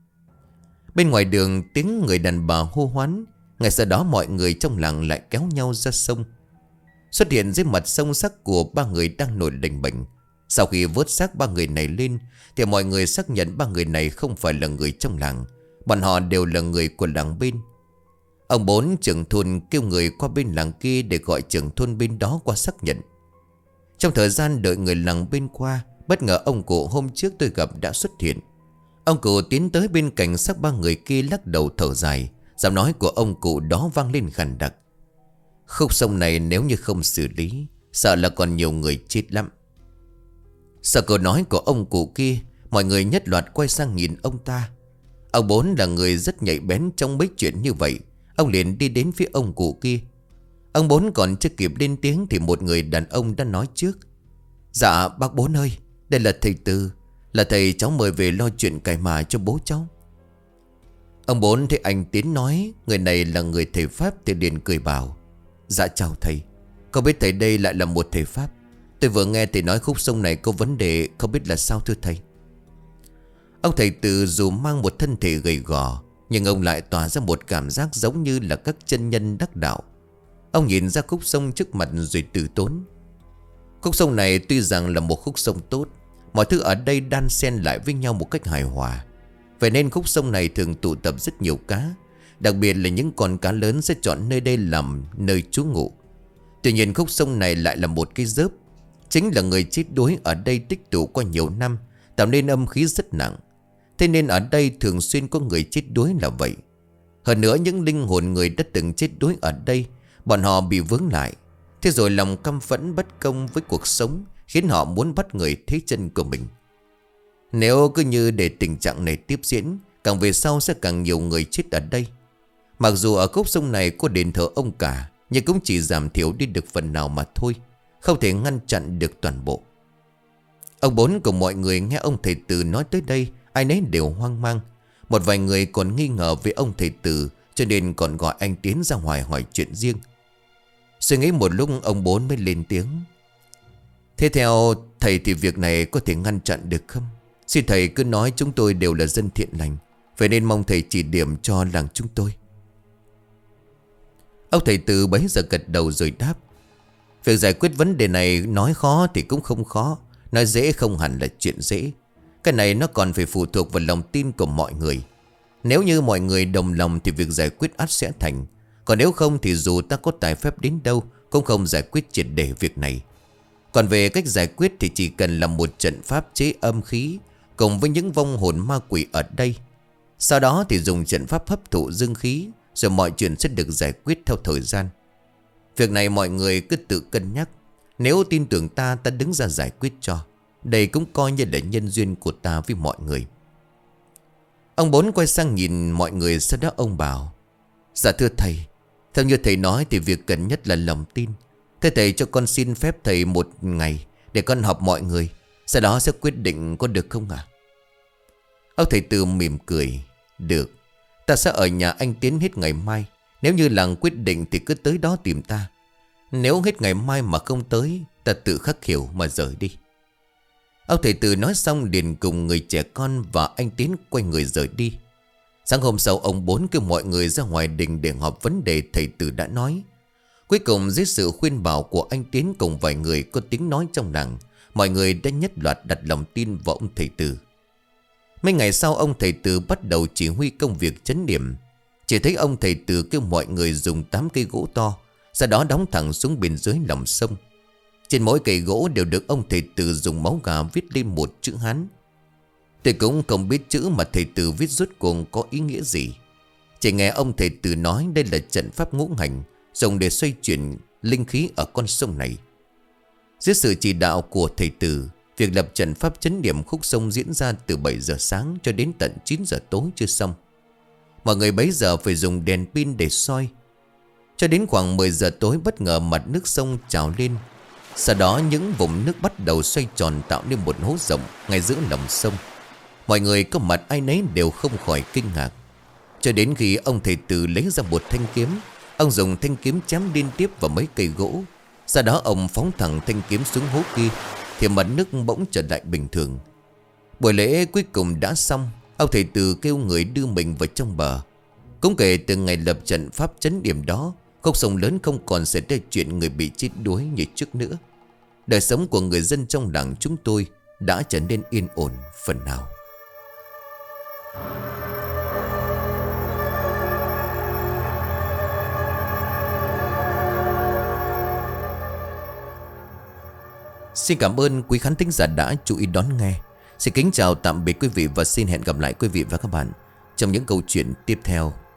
Bên ngoài đường tiếng người đàn bà hô hoán. Ngay sau đó mọi người trong làng lại kéo nhau ra sông. Xuất hiện dưới mặt sông xác của ba người đang nổi lềnh bềnh. Sau khi vớt xác ba người này lên thì mọi người xác nhận ba người này không phải là người trong làng. Bọn họ đều là người của làng bên. Ông Bốn trưởng thôn kêu người qua bên làng kia để gọi trưởng thôn bên đó qua xác nhận. Trong thời gian đợi người làng bên qua, bất ngờ ông cụ hôm trước tôi gặp đã xuất hiện. Ông cụ tiến tới bên cạnh xác ba người kia, lắc đầu thở dài. Giọng nói của ông cụ đó vang lên khàn đặc: "Khúc sông này nếu như không xử lý, sợ là còn nhiều người chết lắm." Sau câu nói của ông cụ kia, mọi người nhất loạt quay sang nhìn ông ta. Ông Bốn là người rất nhạy bén trong mấy chuyện như vậy. Ông liền đi đến phía ông cụ kia. Ông Bốn còn chưa kịp lên tiếng thì một người đàn ông đã nói trước: "Dạ bác Bốn ơi, đây là thầy Từ, là thầy cháu mời về lo chuyện cải mà cho bố cháu." Ông Bốn thấy anh Tiến nói người này là người thầy Pháp thì liền cười bảo: "Dạ chào thầy, không biết thầy đây lại là một thầy Pháp. Tôi vừa nghe thầy nói khúc sông này có vấn đề, không biết là sao thưa thầy." Ông thầy Từ dù mang một thân thể gầy gò, nhưng ông lại tỏa ra một cảm giác giống như là các chân nhân đắc đạo. Ông nhìn ra khúc sông trước mặt rồi từ tốn: "Khúc sông này tuy rằng là một khúc sông tốt, mọi thứ ở đây đan xen lại với nhau một cách hài hòa. Vậy nên khúc sông này thường tụ tập rất nhiều cá, đặc biệt là những con cá lớn sẽ chọn nơi đây làm nơi trú ngụ. Tuy nhiên khúc sông này lại là một cái dớp, chính là người chết đuối ở đây tích tụ qua nhiều năm, tạo nên âm khí rất nặng. Thế nên ở đây thường xuyên có người chết đuối là vậy. Hơn nữa những linh hồn người đã từng chết đuối ở đây, bọn họ bị vướng lại. Thế rồi lòng căm phẫn bất công với cuộc sống khiến họ muốn bắt người thế chân của mình. Nếu cứ như để tình trạng này tiếp diễn, càng về sau sẽ càng nhiều người chết ở đây. Mặc dù ở khúc sông này có đền thờ ông Cả, nhưng cũng chỉ giảm thiểu đi được phần nào mà thôi, không thể ngăn chặn được toàn bộ." Ông Bốn cùng mọi người nghe ông thầy Từ nói tới đây, ai nấy đều hoang mang. Một vài người còn nghi ngờ về ông thầy Từ, cho nên còn gọi anh Tiến ra ngoài hỏi chuyện riêng. Suy nghĩ một lúc ông Bốn mới lên tiếng: "Thế theo thầy thì việc này có thể ngăn chặn được không? Xin thầy cứ nói, chúng tôi đều là dân thiện lành, vậy nên mong thầy chỉ điểm cho làng chúng tôi." Ông thầy Từ bấy giờ gật đầu rồi đáp: "Việc giải quyết vấn đề này nói khó thì cũng không khó, nói dễ không hẳn là chuyện dễ. Cái này nó còn phải phụ thuộc vào lòng tin của mọi người. Nếu như mọi người đồng lòng thì việc giải quyết ắt sẽ thành. Còn nếu không thì dù ta có tài phép đến đâu cũng không giải quyết triệt để việc này. Còn về cách giải quyết thì chỉ cần là một trận pháp chế âm khí cùng với những vong hồn ma quỷ ở đây. Sau đó thì dùng trận pháp hấp thụ dương khí, rồi mọi chuyện sẽ được giải quyết theo thời gian. Việc này mọi người cứ tự cân nhắc. Nếu tin tưởng ta, ta đứng ra giải quyết cho. Đây cũng coi như là nhân duyên của ta với mọi người." Ông Bốn quay sang nhìn mọi người, sau đó ông bảo: "Dạ thưa thầy, theo như thầy nói thì việc cần nhất là lòng tin. Thế thầy cho con xin phép thầy một ngày để con họp mọi người, sau đó sẽ quyết định có được không ạ?" Ông thầy Từ mỉm cười: "Được, ta sẽ ở nhà anh Tiến hết ngày mai. Nếu như làng quyết định thì cứ tới đó tìm ta. Nếu hết ngày mai mà không tới, ta tự khắc hiểu mà rời đi." Ông thầy Từ nói xong liền cùng người trẻ con và anh Tiến quay người rời đi. Sáng hôm sau ông Bốn kêu mọi người ra ngoài đình để họp vấn đề thầy Từ đã nói. Cuối cùng dưới sự khuyên bảo của anh Tiến cùng vài người có tiếng nói trong làng, mọi người đã nhất loạt đặt lòng tin vào ông thầy Từ. Mấy ngày sau ông thầy Từ bắt đầu chỉ huy công việc trấn điểm. Chỉ thấy ông thầy Từ kêu mọi người dùng 8 cây gỗ to, sau đó đóng thẳng xuống bên dưới lòng sông. Trên mỗi cây gỗ đều được ông thầy Từ dùng máu gà viết lên một chữ Hán. Tôi cũng không biết chữ mà thầy Từ viết rốt cuộc có ý nghĩa gì. Chỉ nghe ông thầy Từ nói đây là trận pháp ngũ hành, dùng để xoay chuyển linh khí ở con sông này. Dưới sự chỉ đạo của thầy Từ, việc lập trận pháp trấn điểm khúc sông diễn ra từ 7 giờ sáng cho đến tận 9 giờ tối chưa xong. Mọi người bấy giờ phải dùng đèn pin để soi. Cho đến khoảng 10 giờ tối bất ngờ mặt nước sông trào lên. Sau đó những vùng nước bắt đầu xoay tròn tạo nên một hố rộng ngay giữa lòng sông. Mọi người có mặt ai nấy đều không khỏi kinh ngạc. Cho đến khi ông thầy Từ lấy ra một thanh kiếm. Ông dùng thanh kiếm chém liên tiếp vào mấy cây gỗ. Sau đó ông phóng thẳng thanh kiếm xuống hố kia, thì mặt nước bỗng trở lại bình thường. Buổi lễ cuối cùng đã xong. Ông thầy Từ kêu người đưa mình vào trong bờ. Cũng kể từ ngày lập trận pháp trấn điểm đó, khúc sông lớn không còn xảy ra chuyện người bị chết đuối như trước nữa. Đời sống của người dân trong làng chúng tôi đã trở nên yên ổn phần nào. Xin cảm ơn quý khán thính giả đã chú ý đón nghe. Xin kính chào tạm biệt quý vị và xin hẹn gặp lại quý vị và các bạn trong những câu chuyện tiếp theo.